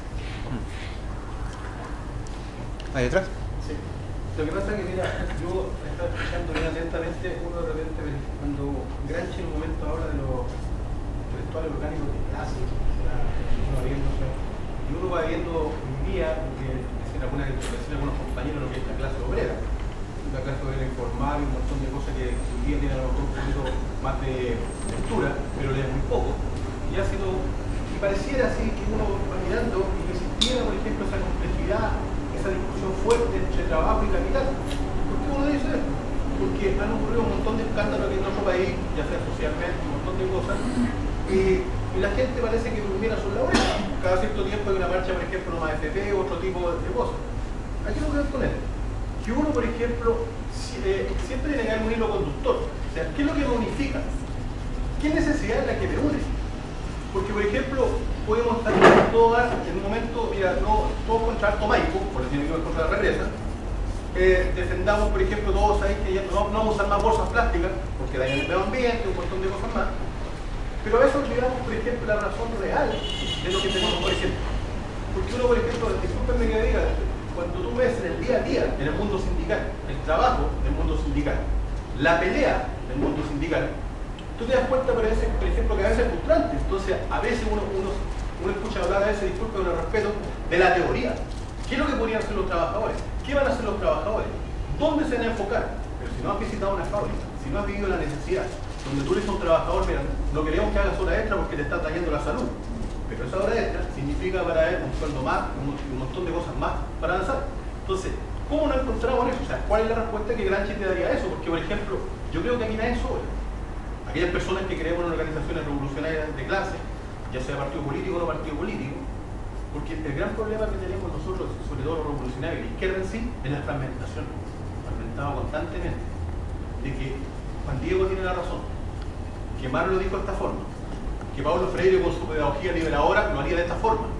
¿Ahí detrás? Sí. Lo que pasa es que, mira, yo estaba escuchando bien atentamente, uno de repente, cuando Gramsci en un momento habla de los intelectuales orgánicos de clase, uno va viendo, o sea, y uno va viendo hoy día, porque decían algunas decían algunos compañeros, lo que es la clase obrera, la clase obrera informal y un montón de cosas que hoy día tienen a lo mejor un poquito más de lectura, pero leen muy poco, y ha sido, y pareciera así que uno va mirando y que existiera, por ejemplo, esa complejidad, esa discusión fuerte entre trabajo y capital. ¿Por qué uno dice eso? Porque han ocurrido un montón de escándalos aquí en nuestro país, ya sea socialmente, un montón de cosas, y, y la gente parece que durmiera sus laureles. Cada cierto tiempo hay una marcha, por ejemplo, no más F P o otro tipo de cosas. Aquí lo que ver con él. Que uno, por ejemplo, si, eh, siempre tiene que haber un hilo conductor. O sea, ¿qué es lo que me unifica? ¿Qué necesidad es la que me une? Porque, por ejemplo, podemos estar todas en un momento, mira, no todos contra Alto Maipo, por decir que contra la represa, eh, defendamos, por ejemplo, todos ahí que ya no, no vamos a usar más bolsas plásticas, porque dañan el medio ambiente, un montón de cosas más. Pero a veces olvidamos, por ejemplo, la razón real de lo que tenemos, por ejemplo. Porque uno, por ejemplo, discúlpenme que diga, cuando tú ves en el día a día, en el mundo sindical, el trabajo del mundo sindical, la pelea del mundo sindical, tú te das cuenta, por ejemplo, que a veces es frustrante. Entonces, a veces uno, uno, uno escucha hablar, a veces, disculpe, con el respeto, de la teoría. ¿Qué es lo que podrían hacer los trabajadores? ¿Qué van a hacer los trabajadores? ¿Dónde se van a enfocar? Pero si no has visitado una fábrica, si no has vivido la necesidad, donde tú le dices a un trabajador, mira, no queremos que hagas hora extra porque te está dañando la salud. Pero esa hora extra significa para él un sueldo más, un, un montón de cosas más para avanzar. Entonces, ¿cómo no encontramos eso? O sea, ¿cuál es la respuesta que Gramsci te daría a eso? Porque, por ejemplo, yo creo que aquí nadie sobra. Aquellas personas que creemos en organizaciones revolucionarias de clase, ya sea partido político o no partido político, porque el gran problema que tenemos nosotros, sobre todo los revolucionarios y la izquierda en sí, es la fragmentación, fragmentado constantemente, de que Juan Diego tiene la razón, que Marx lo dijo de esta forma, que Paulo Freire con su pedagogía liberadora lo haría de esta forma.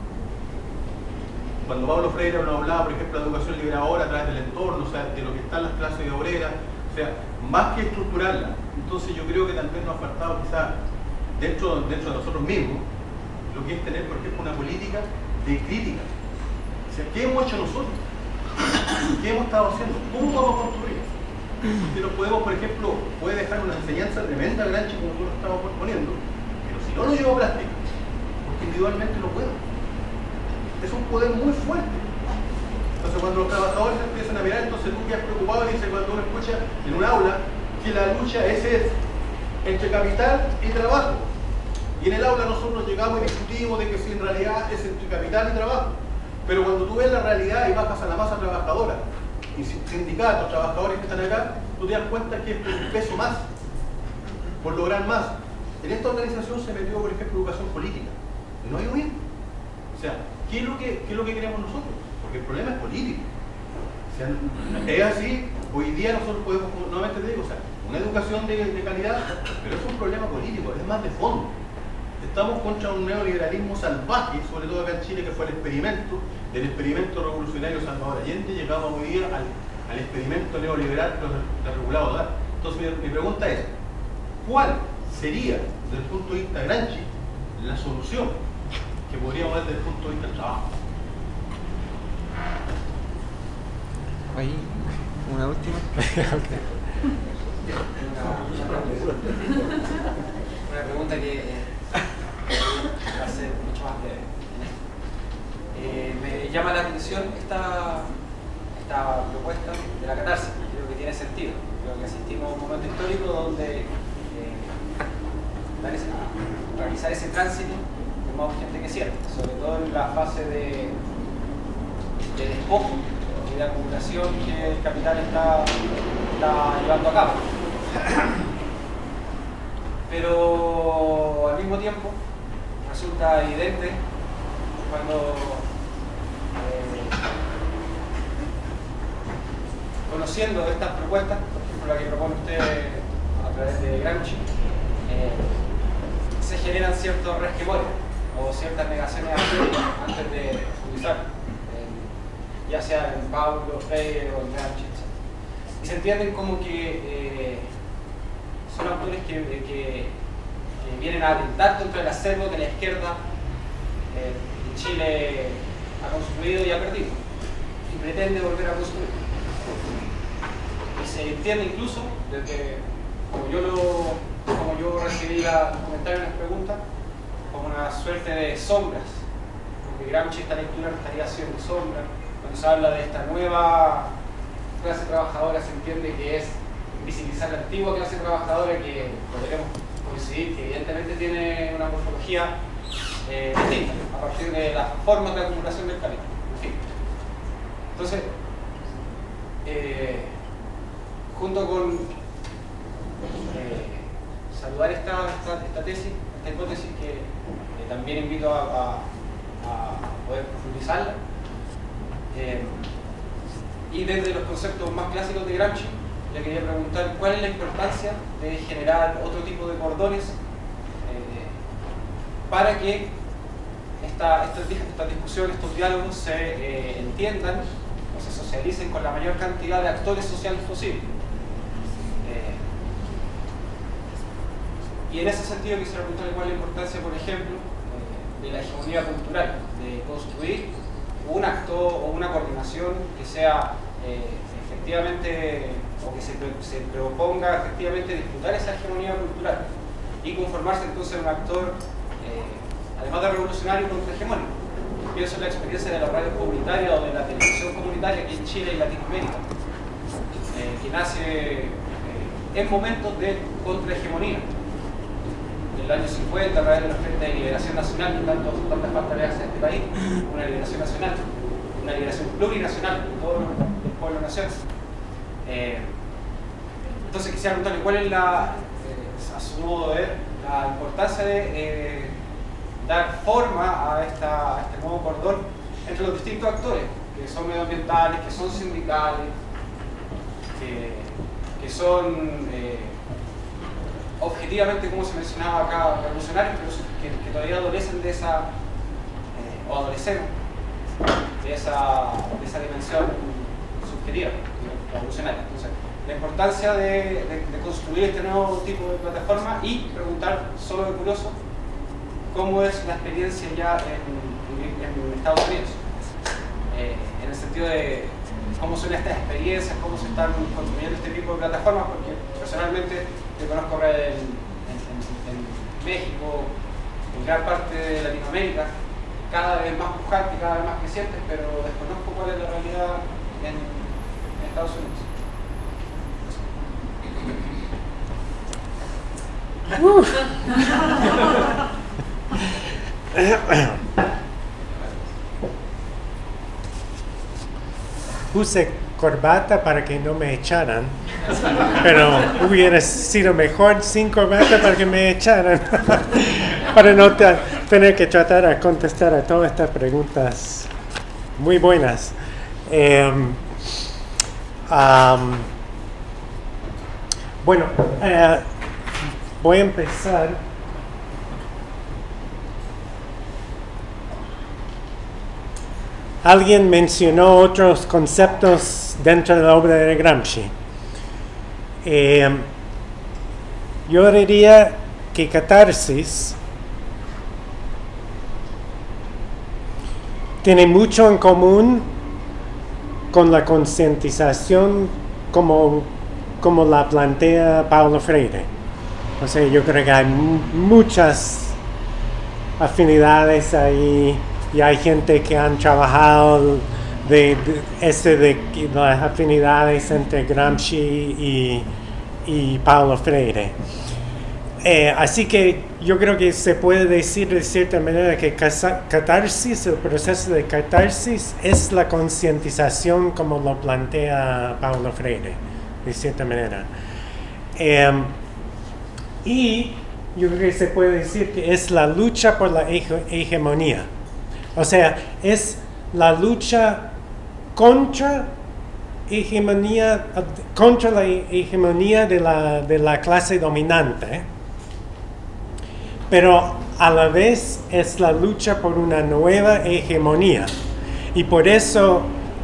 Cuando Paulo Freire nos hablaba, por ejemplo, de educación liberadora a través del entorno, o sea, de lo que están las clases obreras, o sea, más que estructurarla. Entonces yo creo que también nos ha faltado quizás dentro, dentro de nosotros mismos lo que es tener, por ejemplo, una política de crítica. O sea, ¿qué hemos hecho nosotros? ¿Qué hemos estado haciendo? ¿Cómo vamos a construir? Que nos podemos, por ejemplo, puede dejar una enseñanza tremenda, Gramsci, como nosotros estamos proponiendo, pero si no lo llevo a práctica, porque individualmente no puedo. Es un poder muy fuerte. Entonces cuando los trabajadores empiezan a mirar, entonces tú quedas preocupado y dices, cuando uno escucha en un aula que la lucha es, es entre capital y trabajo. Y en el aula nosotros llegamos y discutimos de que si en realidad es entre capital y trabajo. Pero cuando tú ves la realidad y bajas a la masa trabajadora, y sindicatos, trabajadores que están acá, tú te das cuenta que es por un peso más, por lograr más. En esta organización se metió, por ejemplo, educación política. Y no hay huir. O sea, ¿qué es lo que, qué es lo que queremos nosotros? Porque el problema es político. O sea, es así, hoy día nosotros podemos, nuevamente te digo, o sea, una educación de, de calidad, pero es un problema político, es más de fondo. Estamos contra un neoliberalismo salvaje, sobre todo acá en Chile, que fue el experimento, del experimento revolucionario Salvador Allende, llegamos hoy día al, al experimento neoliberal que los regulados da. Entonces mi, mi pregunta es, ¿cuál sería, desde el punto de vista Gramsci, la solución que podríamos ver desde el punto de vista del trabajo? Ahí, una última. Una pregunta que eh, va a ser mucho más breve. Eh, me llama la atención esta esta propuesta de la catarsis. Creo que tiene sentido. Creo que asistimos a un momento histórico donde eh, realizar ese tránsito es más urgente que cierto, sobre todo en la fase de, de despojo y de acumulación que el capital está, está llevando a cabo. Pero al mismo tiempo resulta evidente cuando eh, conociendo estas propuestas, por ejemplo la que propone usted a través de Gramsci, eh, se generan ciertos resquemores o ciertas negaciones antes de profundizar, eh, ya sea en Paulo, Freire o en Gramsci, etcétera. Y se entienden como que eh, son autores que, que, que vienen a atentar contra el acervo que la izquierda eh, en Chile ha construido y ha perdido y pretende volver a construir. Y se entiende incluso desde, como yo, lo, como yo recibí la, los comentarios y las preguntas, como una suerte de sombras, porque Gramsci esta lectura no estaría haciendo sombra. Cuando se habla de esta nueva clase trabajadora se entiende que es visibilizar la antigua clase trabajadora, que podríamos coincidir que evidentemente tiene una morfología eh, distinta a partir de las formas de acumulación del capital. En fin. Entonces, eh, junto con eh, saludar esta, esta, esta tesis, esta hipótesis que eh, también invito a, a, a poder profundizarla, eh, y desde los conceptos más clásicos de Gramsci, le quería preguntar cuál es la importancia de generar otro tipo de cordones eh, para que esta, esta, esta discusión, estos diálogos se eh, entiendan o se socialicen con la mayor cantidad de actores sociales posible. Eh, y en ese sentido quisiera preguntarle cuál es la importancia, por ejemplo, eh, de la hegemonía cultural, de construir un acto o una coordinación que sea eh, efectivamente, o que se, se proponga efectivamente disputar esa hegemonía cultural y conformarse entonces en un actor, eh, además de revolucionario, contrahegemónico. Pienso en la experiencia de la radio comunitaria o de la televisión comunitaria aquí en Chile y Latinoamérica, eh, que nace eh, en momentos de contrahegemonía. En el año cincuenta, a través de los frentes de liberación nacional, que tanto, tantas falta le hace a este país, una liberación nacional, una liberación plurinacional de todo el pueblo-nación. Eh, entonces quisiera preguntarle cuál es la, eh, a su modo de ver, la importancia de eh, dar forma a, esta, a este nuevo cordón entre los distintos actores, que son medioambientales, que son sindicales, que, que son eh, objetivamente, como se mencionaba acá, revolucionarios, pero que, que todavía adolecen de esa, eh, o adolecemos de esa, de esa dimensión subjetiva, revolucionaria. Entonces, la importancia de, de, de construir este nuevo tipo de plataforma y preguntar, solo de curioso, cómo es la experiencia ya en, en, en Estados Unidos, eh, en el sentido de cómo son estas experiencias, cómo se están construyendo este tipo de plataformas, porque personalmente yo conozco redes en, en, en, en México, en gran parte de Latinoamérica, cada vez más pujantes, cada vez más crecientes, pero desconozco cuál es la realidad en, en Estados Unidos. Uh. Puse corbata para que no me echaran, pero hubiera sido mejor sin corbata para que me echaran, para no tener que tratar de contestar a todas estas preguntas muy buenas. Eh, um, bueno, eh, voy a empezar. Alguien mencionó otros conceptos dentro de la obra de Gramsci. Eh, yo diría que catarsis tiene mucho en común con la concientización como, como la plantea Paulo Freire. O sea, yo creo que hay muchas afinidades ahí. Y hay gente que han trabajado de, de, ese de, de las afinidades entre Gramsci y, y Paulo Freire. Eh, así que yo creo que se puede decir de cierta manera que catarsis, el proceso de catarsis, es la concientización como lo plantea Paulo Freire, de cierta manera. Eh, y yo creo que se puede decir que es la lucha por la hege hegemonía. O sea, es la lucha contra hegemonía, contra la hegemonía de la, de la clase dominante, pero a la vez es la lucha por una nueva hegemonía. Y por eso,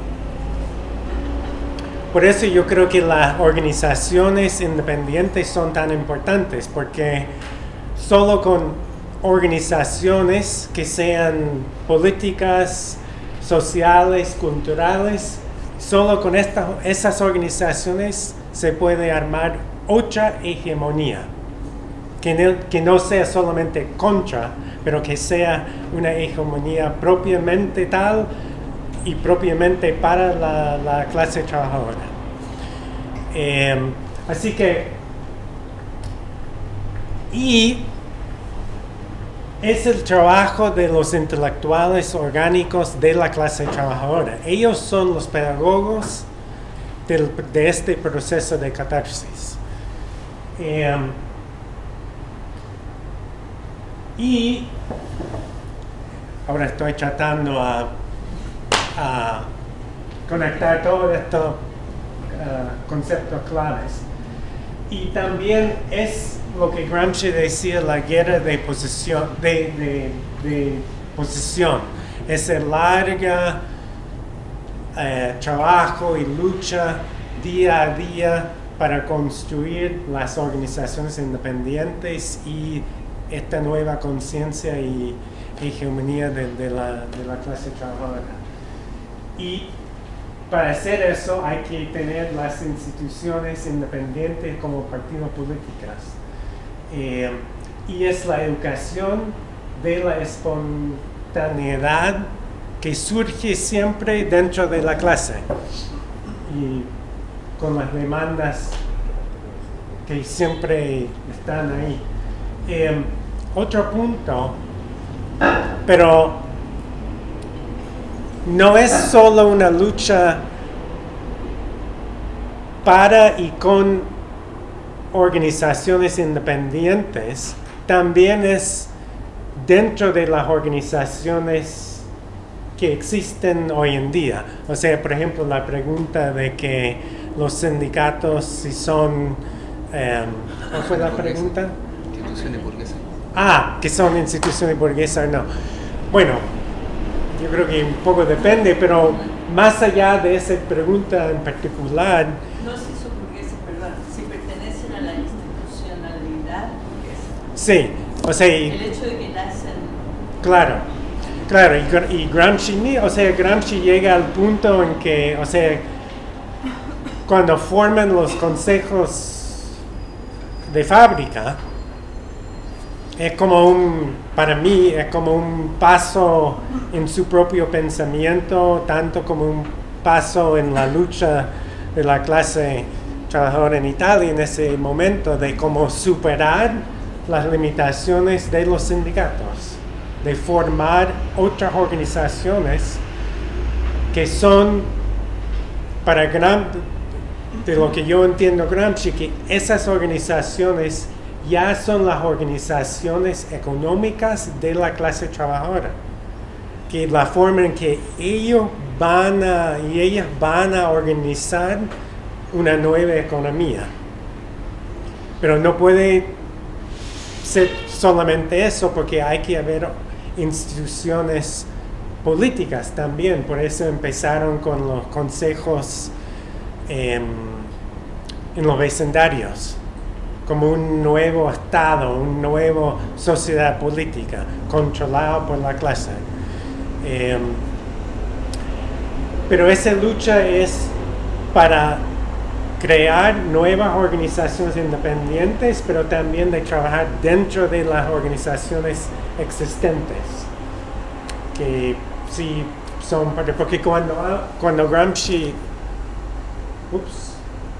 por eso yo creo que las organizaciones independientes son tan importantes, porque solo con organizaciones que sean políticas, sociales, culturales, solo con estas, esas organizaciones se puede armar otra hegemonía. Que no, que no sea solamente contra, pero que sea una hegemonía propiamente tal y propiamente para la, la clase trabajadora. Eh, así que, y es el trabajo de los intelectuales orgánicos de la clase trabajadora. Ellos son los pedagogos del, de este proceso de catarsis. Eh, Y ahora estoy tratando a, a conectar todos estos uh, conceptos claves. Y también es lo que Gramsci decía, la guerra de posición, de, de, de posición. Ese larga eh, trabajo y lucha día a día para construir las organizaciones independientes y esta nueva conciencia y hegemonía de, de, la, de la clase trabajadora. Y para hacer eso hay que tener las instituciones independientes como partidos políticos. Eh, y es la educación de la espontaneidad que surge siempre dentro de la clase y con las demandas que siempre están ahí. Eh, otro punto, pero no es solo una lucha para y con organizaciones independientes, también es dentro de las organizaciones que existen hoy en día. O sea, por ejemplo, la pregunta de que los sindicatos si son... Eh, ¿cuál fue la pregunta? Instituciones burguesas. Ah, que son instituciones burguesas, no. Bueno, yo creo que un poco depende, pero más allá de esa pregunta en particular... No si son burguesas, perdón, si pertenecen a la institucionalidad burguesa. Sí, o sea... Y, el hecho de que nacen... Claro, claro, y, y Gramsci, o sea, Gramsci llega al punto en que, o sea, cuando forman los consejos de fábrica, es como un, para mí, es como un paso en su propio pensamiento, tanto como un paso en la lucha de la clase trabajadora en Italia en ese momento, de cómo superar las limitaciones de los sindicatos, de formar otras organizaciones que son, para Gram, de lo que yo entiendo Gramsci, que esas organizaciones ya son las organizaciones económicas de la clase trabajadora, que la forma en que ellos van a, y ellas van a organizar una nueva economía. Pero no puede ser solamente eso, porque hay que haber instituciones políticas también. Por eso empezaron con los consejos eh, en los vecindarios, como un nuevo Estado, una nueva sociedad política, controlada por la clase. Eh, pero esa lucha es para crear nuevas organizaciones independientes, pero también de trabajar dentro de las organizaciones existentes. Que si son parte, porque cuando, cuando Gramsci, ups,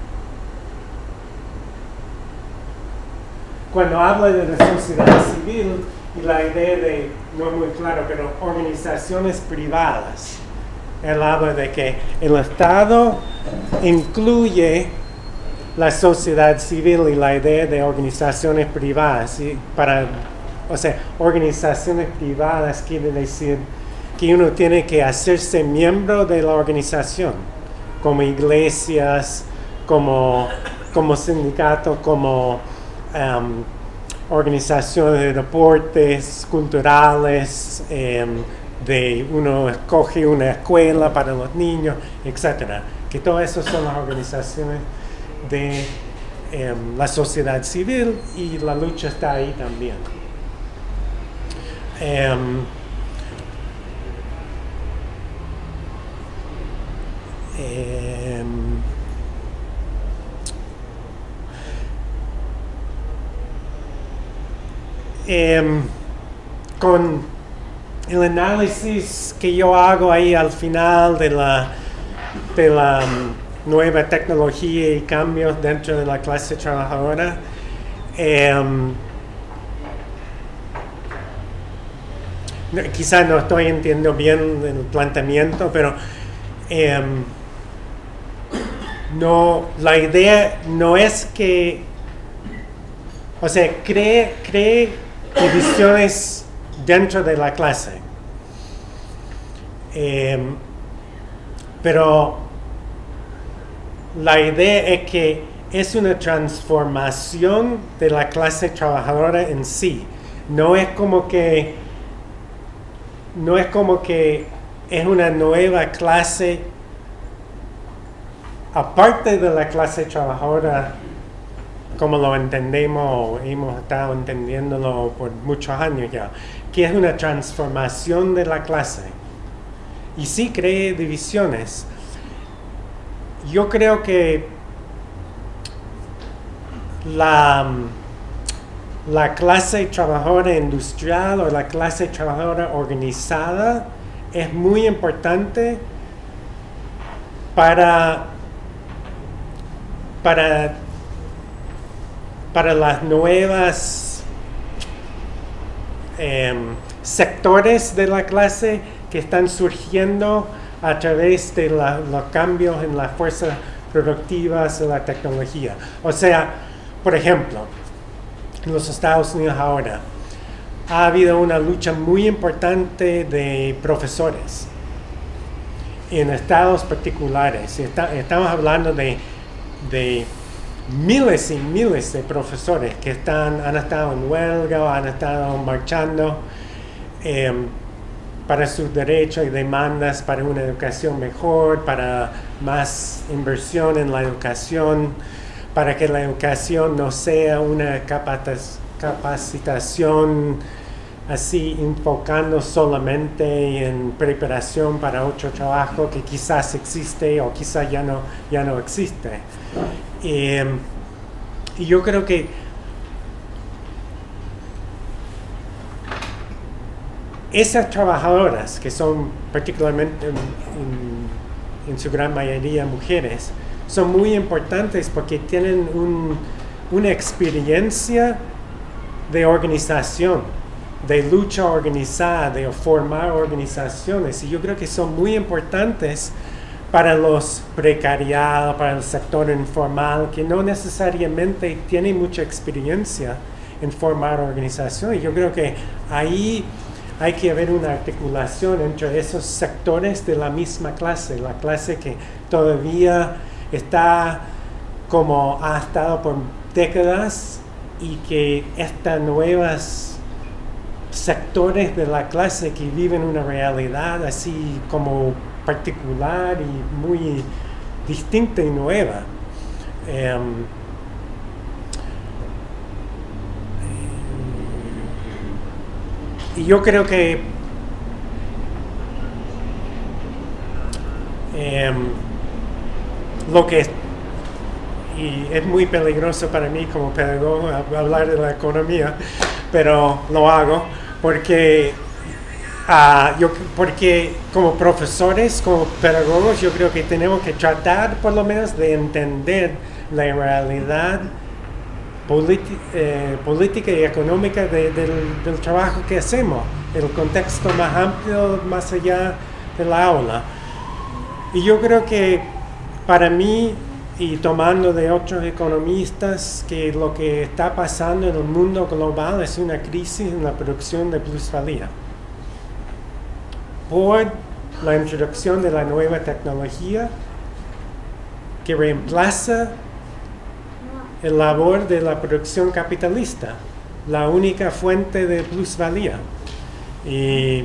cuando habla de la sociedad civil, y la idea de, no es muy claro, pero organizaciones privadas, él habla de que el Estado incluye la sociedad civil y la idea de organizaciones privadas. Y para, o sea, organizaciones privadas quiere decir que uno tiene que hacerse miembro de la organización, como iglesias, como, como sindicatos, como um, organizaciones de deportes, culturales, um, de uno escoge una escuela para los niños, etcétera. Que todo eso son las organizaciones de um, la sociedad civil, y la lucha está ahí también. Um, um, um, con el análisis que yo hago ahí al final de la, de la um, nueva tecnología y cambios dentro de la clase trabajadora, um, no, quizás no estoy entendiendo bien el planteamiento, pero um, no, la idea no es que, o sea, cree, cree divisiones dentro de la clase, um, pero la idea es que es una transformación de la clase trabajadora en sí. No es como que no es como que es una nueva clase aparte de la clase trabajadora como lo entendemos o hemos estado entendiéndolo por muchos años ya, que es una transformación de la clase. Y sí cree divisiones. Yo creo que la, la clase trabajadora industrial o la clase trabajadora organizada es muy importante para, para, para las nuevas eh, sectores de la clase que están surgiendo a través de la, los cambios en las fuerzas productivas de la tecnología. O sea, por ejemplo, en los Estados Unidos ahora ha habido una lucha muy importante de profesores en estados particulares. Está, estamos hablando de, de miles y miles de profesores que están, han estado en huelga o han estado marchando eh, para sus derechos y demandas para una educación mejor, para más inversión en la educación, para que la educación no sea una capacitación así enfocando solamente en preparación para otro trabajo que quizás existe o quizás ya no, ya no existe. Eh, y yo creo que esas trabajadoras, que son particularmente en, en, en su gran mayoría mujeres, son muy importantes porque tienen un, una experiencia de organización, de lucha organizada, de formar organizaciones. Y yo creo que son muy importantes para los precariados, para el sector informal, que no necesariamente tienen mucha experiencia en formar organizaciones. Yo creo que ahí hay que haber una articulación entre esos sectores de la misma clase, la clase que todavía está como ha estado por décadas, y que estas nuevas sectores de la clase que viven una realidad así como particular y muy distinta y nueva. Um, y yo creo que um, lo que es, y es muy peligroso para mí como pedagogo hablar de la economía, pero lo hago porque Uh, yo, porque como profesores, como pedagogos, yo creo que tenemos que tratar por lo menos de entender la realidad eh, política y económica de, del, del trabajo que hacemos, el contexto más amplio, más allá de la aula. Y yo creo que para mí, y tomando de otros economistas, que lo que está pasando en el mundo global es una crisis en la producción de plusvalía por la introducción de la nueva tecnología que reemplaza el labor de la producción capitalista, la única fuente de plusvalía. Y,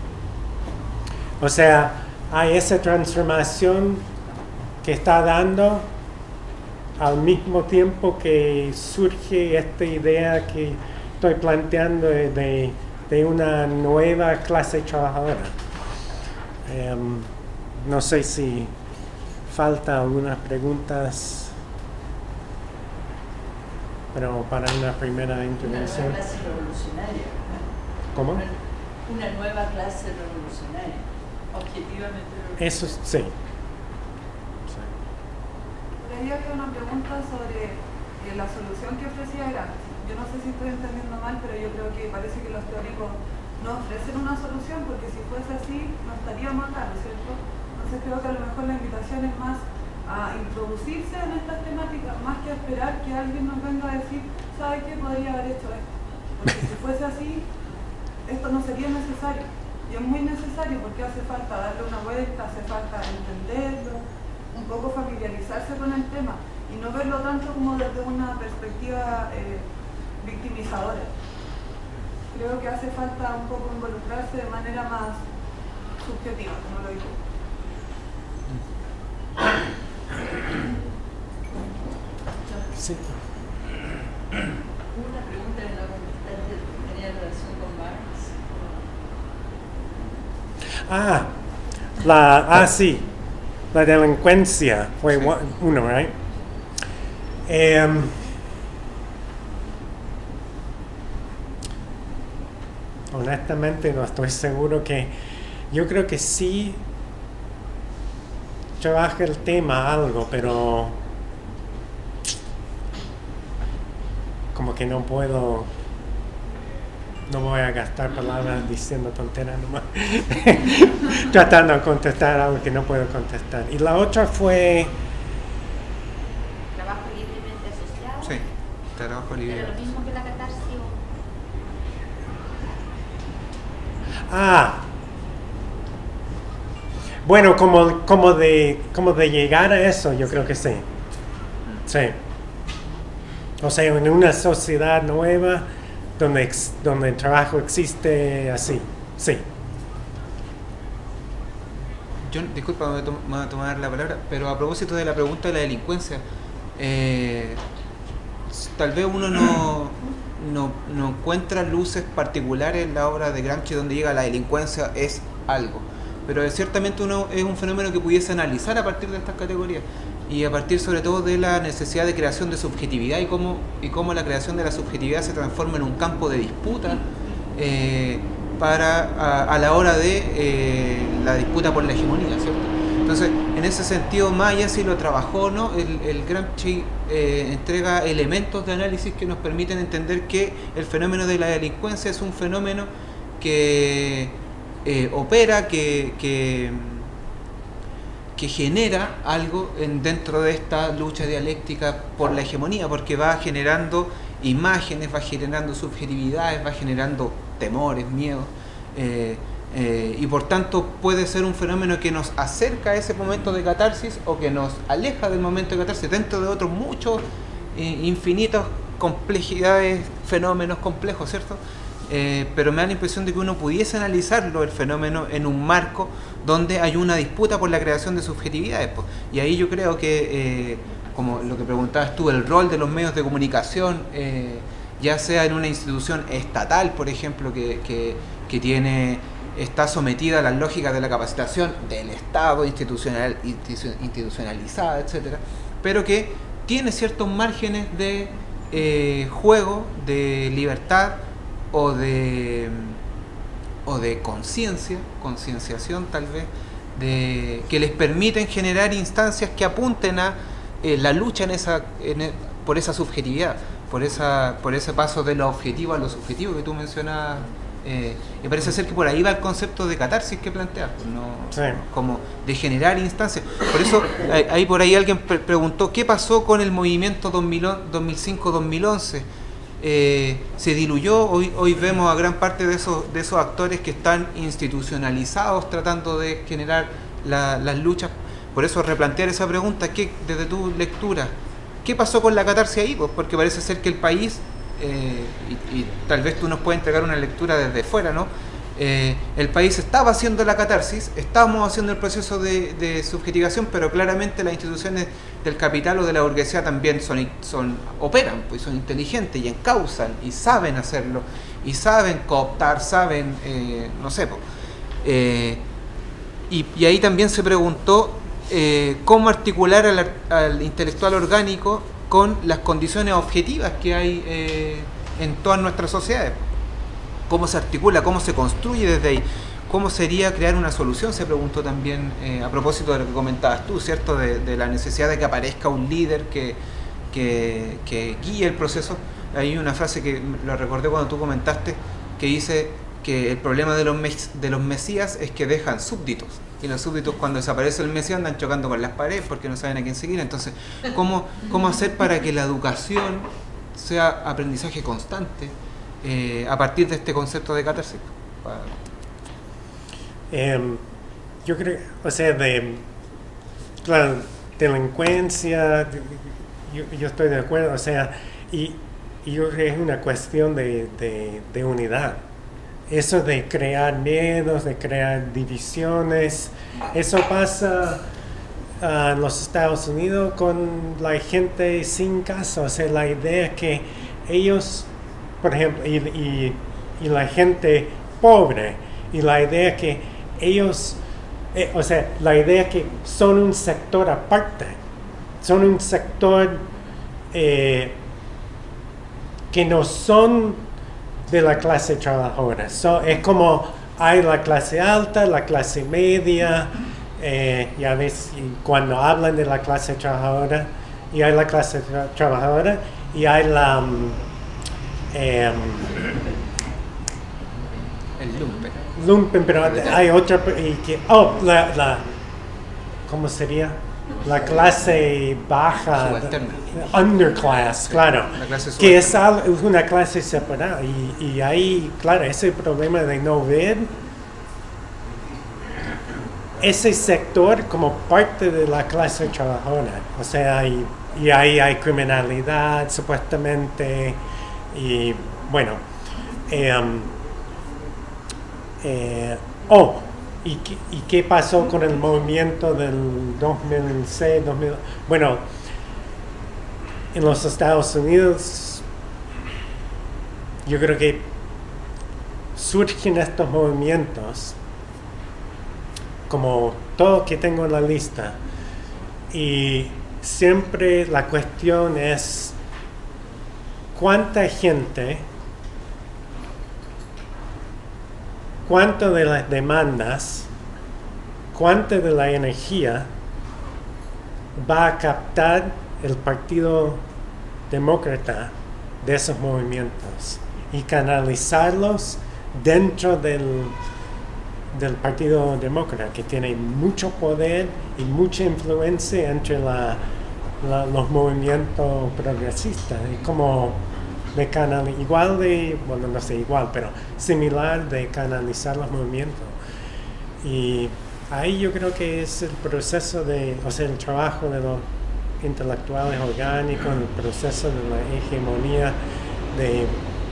o sea, hay esa transformación que está dando al mismo tiempo que surge esta idea que estoy planteando de, de, de una nueva clase trabajadora. Um, no sé si falta algunas preguntas, pero para una primera intervención. Una nueva clase revolucionaria. ¿Cómo? Una, una nueva clase revolucionaria, objetivamente revolucionaria. Eso sí. Yo había una pregunta sobre eh, la solución que ofrecía Gramsci. Yo no sé si estoy entendiendo mal, pero yo creo que parece que los teóricos no ofrecen una solución, porque si fuese así no estaríamos acá, ¿no es cierto? Entonces creo que a lo mejor la invitación es más a introducirse en estas temáticas, más que a esperar que alguien nos venga a decir, ¿sabe qué? Podría haber hecho esto. Porque si fuese así, esto no sería necesario. Y es muy necesario porque hace falta darle una vuelta, hace falta entenderlo, un poco familiarizarse con el tema y no verlo tanto como desde una perspectiva eh, victimizadora. Creo que hace falta un poco involucrarse de manera más subjetiva, como lo digo. Sí. Una pregunta que no contestaste tenía relación con Marx. Ah, la, ah, sí. La delincuencia fue sí. uno, right? Um, honestamente no estoy seguro que... Yo creo que sí trabaja el tema algo, pero como que no puedo... No voy a gastar palabras diciendo tonteras nomás. Tratando de contestar algo que no puedo contestar. Y la otra fue... ¿Trabajo libremente asociado? Sí, trabajo libre. ¿Pero lo mismo que la catarsis? Ah. Bueno, como, como, de, como de llegar a eso, yo creo que sí. Sí. O sea, en una sociedad nueva... Donde, ex, donde el trabajo existe así, sí. Yo, disculpa, me voy a tomar la palabra, pero a propósito de la pregunta de la delincuencia, eh, tal vez uno no, no, no encuentra luces particulares en la obra de Gramsci donde llega la delincuencia es algo, pero ciertamente uno es un fenómeno que pudiese analizar a partir de estas categorías. Y a partir sobre todo de la necesidad de creación de subjetividad y cómo, y cómo la creación de la subjetividad se transforma en un campo de disputa eh, para, a, a la hora de eh, la disputa por la hegemonía, ¿cierto? Entonces, en ese sentido, más allá si lo trabajó o no, el, el Gramsci eh, entrega elementos de análisis que nos permiten entender que el fenómeno de la delincuencia es un fenómeno que eh, opera, que... que que genera algo en, dentro de esta lucha dialéctica por la hegemonía, porque va generando imágenes, va generando subjetividades, va generando temores, miedos, eh, eh, y por tanto puede ser un fenómeno que nos acerca a ese momento de catarsis o que nos aleja del momento de catarsis, dentro de otros muchos, eh, infinitos complejidades, fenómenos complejos, ¿cierto? Eh, pero me da la impresión de que uno pudiese analizarlo, el fenómeno, en un marco donde hay una disputa por la creación de subjetividades, pues. Y ahí yo creo que, eh, como lo que preguntabas tú, el rol de los medios de comunicación, eh, ya sea en una institución estatal, por ejemplo, que, que, que tiene, está sometida a las lógicas de la capacitación del Estado, institucional, institucionalizada, etcétera, pero que tiene ciertos márgenes de eh, juego, de libertad, o de o de conciencia, concienciación tal vez, de, que les permiten generar instancias que apunten a eh, la lucha en esa, en el, por esa subjetividad, por, esa, por ese paso de lo objetivo a lo subjetivo que tú mencionabas. Eh, y parece ser que por ahí va el concepto de catarsis que planteas, ¿no? Sí. Como de generar instancias. Por eso, ahí por ahí alguien pre preguntó, ¿qué pasó con el movimiento dos mil cinco dos mil once? Eh, se diluyó, hoy, hoy vemos a gran parte de esos, de esos actores que están institucionalizados tratando de generar la, las luchas. Por eso replantear esa pregunta, ¿qué, desde tu lectura, ¿qué pasó con la catarsis ahí? Pues porque parece ser que el país, eh, y, y tal vez tú nos puedas entregar una lectura desde fuera, ¿no? Eh, el país estaba haciendo la catarsis, estábamos haciendo el proceso de, de subjetivación, pero claramente las instituciones del capital o de la burguesía también son, son operan, pues son inteligentes y encausan y saben hacerlo, y saben cooptar, saben, eh, no sé, pues, eh, y, y ahí también se preguntó eh, cómo articular al, al intelectual orgánico con las condiciones objetivas que hay eh, en todas nuestras sociedades. ¿Cómo se articula? ¿Cómo se construye desde ahí? ¿Cómo sería crear una solución? Se preguntó también eh, a propósito de lo que comentabas tú, ¿cierto? De, de la necesidad de que aparezca un líder que, que, que guíe el proceso. Hay una frase que lo recordé cuando tú comentaste, que dice que el problema de los, mes, de los mesías es que dejan súbditos. Y los súbditos, cuando desaparece el mesías, andan chocando con las paredes porque no saben a quién seguir. Entonces, ¿cómo, cómo hacer para que la educación sea aprendizaje constante? Eh, a partir de este concepto de catarsis. Eh, yo creo, o sea, de la delincuencia, yo, yo estoy de acuerdo, o sea, y, y yo creo que es una cuestión de, de, de unidad. Eso de crear miedos, de crear divisiones, eso pasa uh, en los Estados Unidos con la gente sin casa, o sea, la idea que ellos, por ejemplo, y, y, y la gente pobre, y la idea que ellos, eh, o sea, la idea que son un sector aparte, son un sector eh, que no son de la clase trabajadora. So, es como hay la clase alta, la clase media, eh, y a veces y cuando hablan de la clase trabajadora, y hay la clase tra trabajadora, y hay la... Um, Eh, el lumpen. Lumpen, pero hay otra, y que, oh, la, la, ¿cómo sería? La clase baja, underclass, claro, que es, algo, es una clase separada, y, y ahí, claro, ese problema de no ver ese sector como parte de la clase trabajadora, o sea, y, y ahí hay criminalidad, supuestamente. Y bueno, eh, eh, oh, ¿y, ¿y qué pasó con el movimiento del dos mil seis, dos mil? Bueno, en los Estados Unidos, yo creo que surgen estos movimientos, como todo que tengo en la lista, y siempre la cuestión es cuánta gente, cuánto de las demandas, cuánta de la energía va a captar el Partido Demócrata de esos movimientos y canalizarlos dentro del, del Partido Demócrata, que tiene mucho poder y mucha influencia entre la La, los movimientos progresistas, es como de canal, igual de, bueno, no sé igual, pero similar de canalizar los movimientos. Y ahí yo creo que es el proceso de, o sea, el trabajo de los intelectuales orgánicos, el proceso de la hegemonía, de,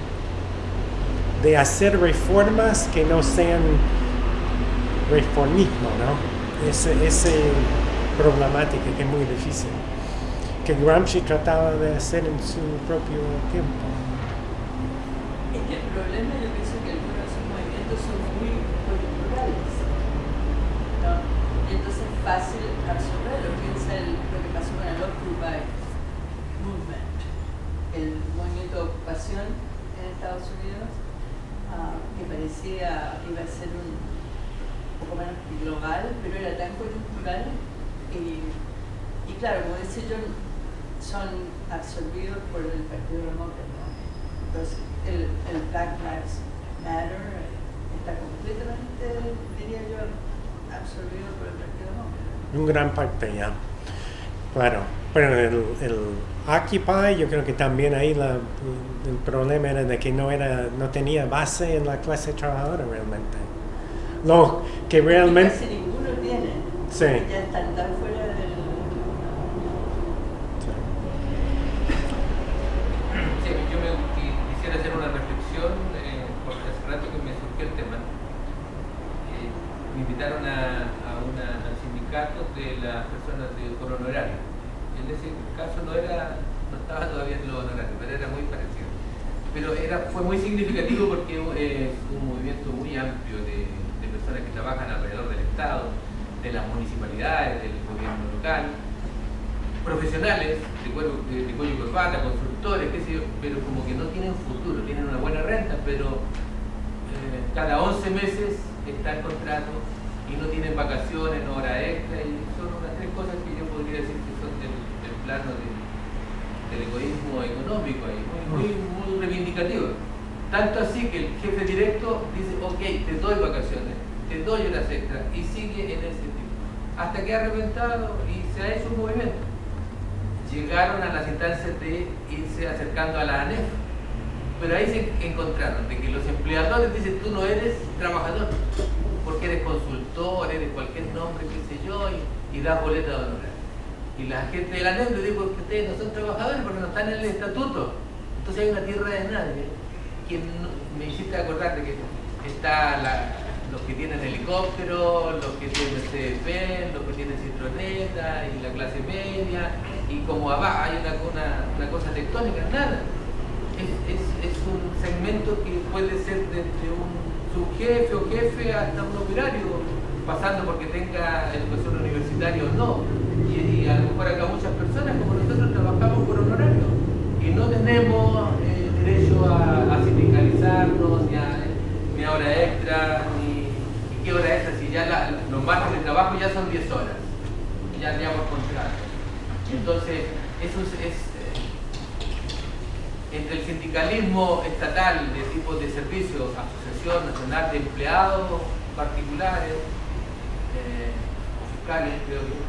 de hacer reformas que no sean reformismo, ¿no? Ese, ese problemática que es muy difícil, que Gramsci trataba de hacer en su propio tiempo. Es que el problema, yo pienso que algunos de esos movimientos son muy coyunturales, ¿no? Y entonces es fácil absorberlo. Piensa el, lo que pasó con el Occupy Movement, el movimiento de ocupación en Estados Unidos, uh, que parecía que iba a ser un poco menos global, pero era tan coyuntural. Y, y claro, como dice John, son absorbidos por el Partido Demócrata. Entonces, el, el Black Lives Matter está completamente, diría yo, absorbido por el Partido Demócrata. Un gran parte ya, claro. Pero el, el Occupy, yo creo que también ahí la, el problema era de que no, era, no tenía base en la clase trabajadora realmente. Lo que realmente... Casi ninguno tiene. Sí. Ya están tan fuera del... Sí, yo me quisiera hacer una reflexión, eh, porque hace rato que me surgió el tema. Eh, me invitaron a, a, una, a sindicatos de las personas de, por honorario. En ese caso no era, no estaba todavía en los honorarios, pero era muy parecido. Pero era, fue muy significativo porque es eh, un movimiento muy amplio de, de personas que trabajan alrededor del Estado, de las municipalidades, del gobierno local, profesionales de cuello, de, de cuello y corbata, consultores, qué sé yo, pero como que no tienen futuro, tienen una buena renta, pero eh, cada once meses está el contrato y no tienen vacaciones, no hora extra, y son unas tres cosas que yo podría decir que son del, del plano de, del egoísmo económico ahí, muy, muy, muy reivindicativo. Tanto así que el jefe directo dice, ok, te doy vacaciones, te doy horas extras, y sigue en ese tipo. Hasta que ha reventado y se ha hecho un movimiento. Llegaron a las instancias de irse acercando a la ANEF, pero ahí se encontraron de que los empleadores dicen, tú no eres trabajador, porque eres consultor, eres cualquier nombre, qué sé yo, y, y das boleta de honorario. Y la gente de la ANEF le digo que ustedes no son trabajadores porque no están en el estatuto. Entonces hay una tierra de nadie. Que no, me hiciste acordar de que está la, los que tienen helicóptero, los que tienen Mercedes-Benz, los que tienen Citroneta y la clase media, y como abajo hay una, una, una cosa tectónica, nada. Es, es, es un segmento que puede ser desde un subjefe o jefe hasta un operario, pasando porque tenga educación universitaria o no. Y, y a lo mejor acá muchas personas, como nosotros, trabajamos por honorario y no tenemos eh, derecho a, a sindicalizarnos, ni a, ni a hora extra, ni, ni qué hora extra, si ya la, los marcos de trabajo ya son diez horas, ya teníamos contrato. Entonces, eso es, es eh, entre el sindicalismo estatal de tipos de servicios, Asociación Nacional de Empleados Particulares, eh, o fiscales, creo yo,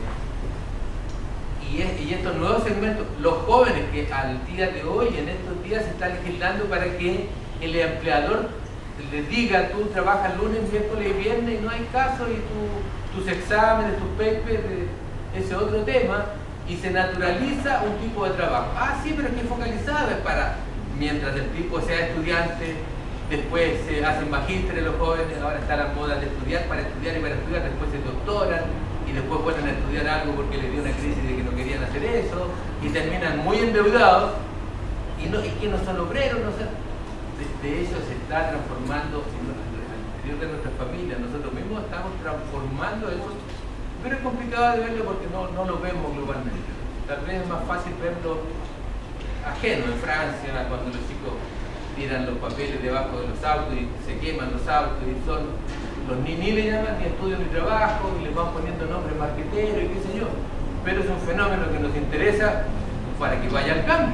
Y, es, y estos nuevos segmentos, los jóvenes que al día de hoy, en estos días, se está legislando para que el empleador les diga, tú trabajas lunes, miércoles y viernes y no hay caso, y tu, tus exámenes, tus papers, ese otro tema, y se naturaliza un tipo de trabajo. Ah, sí, pero es que focalizado es para, mientras el tipo sea estudiante, después se hacen magísteres los jóvenes, ahora está la moda de estudiar para estudiar y para estudiar, después se doctoran, y después vuelven a estudiar algo porque les dio una crisis de que no querían hacer eso, y terminan muy endeudados, y, no, y que no son obreros, no son, de, de hecho se está transformando en el interior de nuestras familias, nosotros mismos estamos transformando eso, pero es complicado de verlo porque no, no lo vemos globalmente. Tal vez es más fácil verlo ajeno, en Francia, cuando los chicos tiran los papeles debajo de los autos y se queman los autos, y son los ni, ni le llaman ni estudio ni trabajo, y les van poniendo nombres marqueteros y qué sé yo, pero es un fenómeno que nos interesa para que vaya al cambio.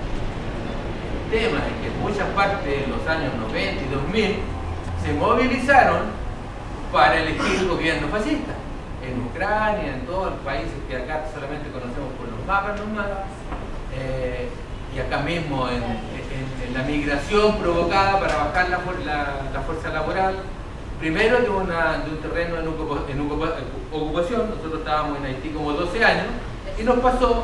El tema es que en muchas partes de los años noventa y dos mil se movilizaron para elegir gobierno fascista, en Ucrania, en todos los países que acá solamente conocemos por los mapas nomás, eh, y acá mismo en, en, en la migración provocada para bajar la, la, la fuerza laboral, primero de, una, de un terreno en, ocupa, en ocupa, ocupación. Nosotros estábamos en Haití como doce años y nos pasó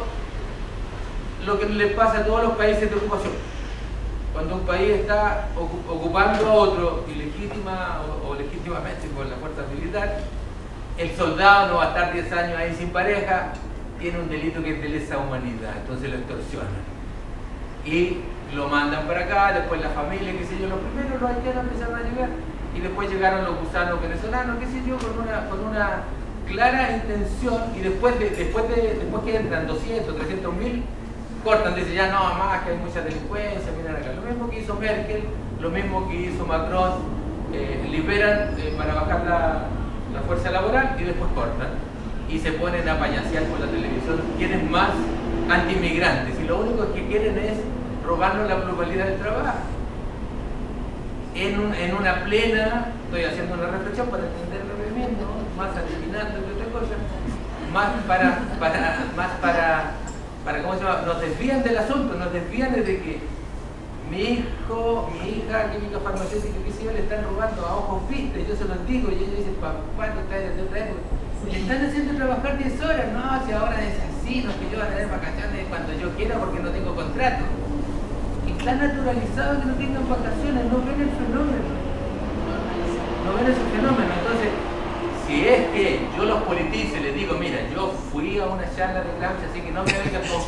lo que le pasa a todos los países de ocupación. Cuando un país está ocupando a otro ilegítima o, o legítimamente con la fuerza militar, el soldado no va a estar diez años ahí sin pareja, tiene un delito que es de lesa humanidad, entonces lo extorsionan y lo mandan para acá. Después la familia, qué sé yo, los primeros los haitianos empezaron a llegar, y después llegaron los gusanos venezolanos, qué sé yo, con una, con una clara intención, y después, de, después, de, después que entran doscientos, trescientos mil, cortan, dicen ya no más, que hay mucha delincuencia, miren acá. Lo mismo que hizo Merkel, lo mismo que hizo Macron, eh, liberan eh, para bajar la, la fuerza laboral y después cortan. Y se ponen a payasear por la televisión, quieren más anti-inmigrantes y lo único que quieren es robarnos la pluralidad del trabajo. En, un, en una plena, estoy haciendo una reflexión para entender el movimiento, más adivinando que otra cosa, más para, para, más para, para, ¿cómo se llama? Nos desvían del asunto, nos desvían de que mi hijo, mi hija, química farmacéutica, que se le están robando a ojos vistos, yo se los digo y ellos dicen, papá, que está de otra época. Me están haciendo trabajar diez horas, no, si ahora es así, no es que yo voy a tener vacaciones cuando yo quiera porque no tengo contrato. Está naturalizado que no tengan vacaciones, no ven el fenómeno. No ven ese fenómeno. Entonces, si es que yo los politizo y les digo, mira, yo fui a una charla de Gramsci, así que no me vengan con...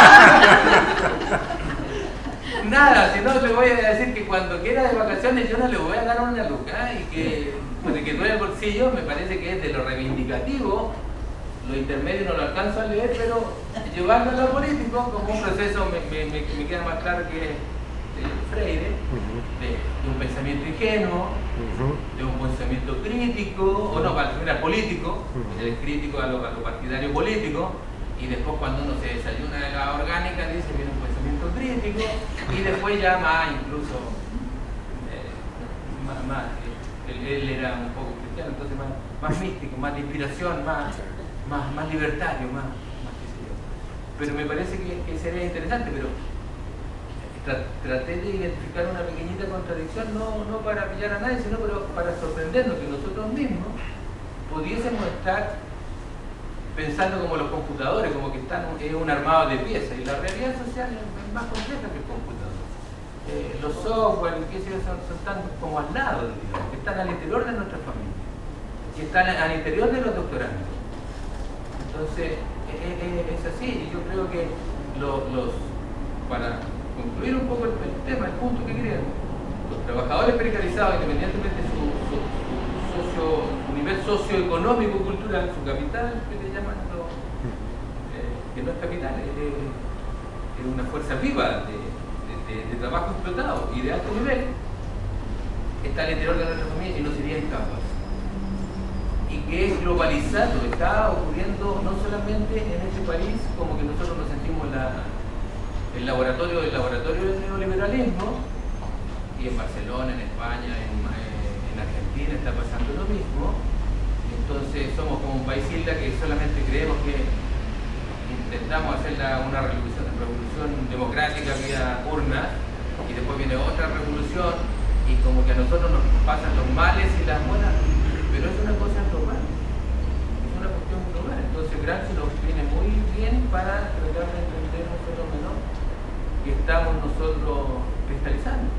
Nada, si no le voy a decir que cuando quiera de vacaciones yo no le voy a dar una luca y que, pues, de que duele el bolsillo, me parece que es de lo reivindicativo. Lo intermedio no lo alcanzo a leer, pero llevarlo a lo político como un proceso me, me, me, me queda más claro que de Freire, de, de un pensamiento ingenuo, de un pensamiento crítico, o no, para terminar político, el crítico a lo, a lo partidario político, y después cuando uno se desayuna de la orgánica dice que viene un pensamiento crítico, y después ya más incluso, eh, más, más él, él era un poco cristiano, entonces más, más místico, más de inspiración, más... Más, más libertario, más, más que sé yo. Pero me parece que, que sería interesante, pero tra traté de identificar una pequeñita contradicción, no, no para pillar a nadie, sino pero para sorprendernos que nosotros mismos pudiésemos estar pensando como los computadores, como que están es un armado de piezas, y la realidad social es más compleja que el computador. Eh, los software y qué sé yo, son, son tan como al lado, digamos, que están al interior de nuestra familia, y están al interior de los doctorandos. Entonces, es, es así, y yo creo que lo, los, para concluir un poco el, el tema, el punto que quería, los trabajadores precarizados, independientemente de su, su, su, socio, su nivel socioeconómico, cultural, su capital, que le llaman, lo, eh, que no es capital, es, es una fuerza viva de, de, de, de trabajo explotado y de alto nivel, está al interior de nuestra familia y no sería incapaz. Y que es globalizado, está ocurriendo no solamente en este país, como que nosotros nos sentimos la, el laboratorio del laboratorio del neoliberalismo, y en Barcelona, en España, en, en Argentina está pasando lo mismo. Entonces somos como un país isla que solamente creemos que intentamos hacer la, una revolución, revolución democrática vía urna, y después viene otra revolución, y como que a nosotros nos pasan los males y las buenas. Pero es una cosa global, es una cuestión global. Entonces Gramsci nos viene muy bien para tratar de entender un fenómeno que estamos nosotros cristalizando.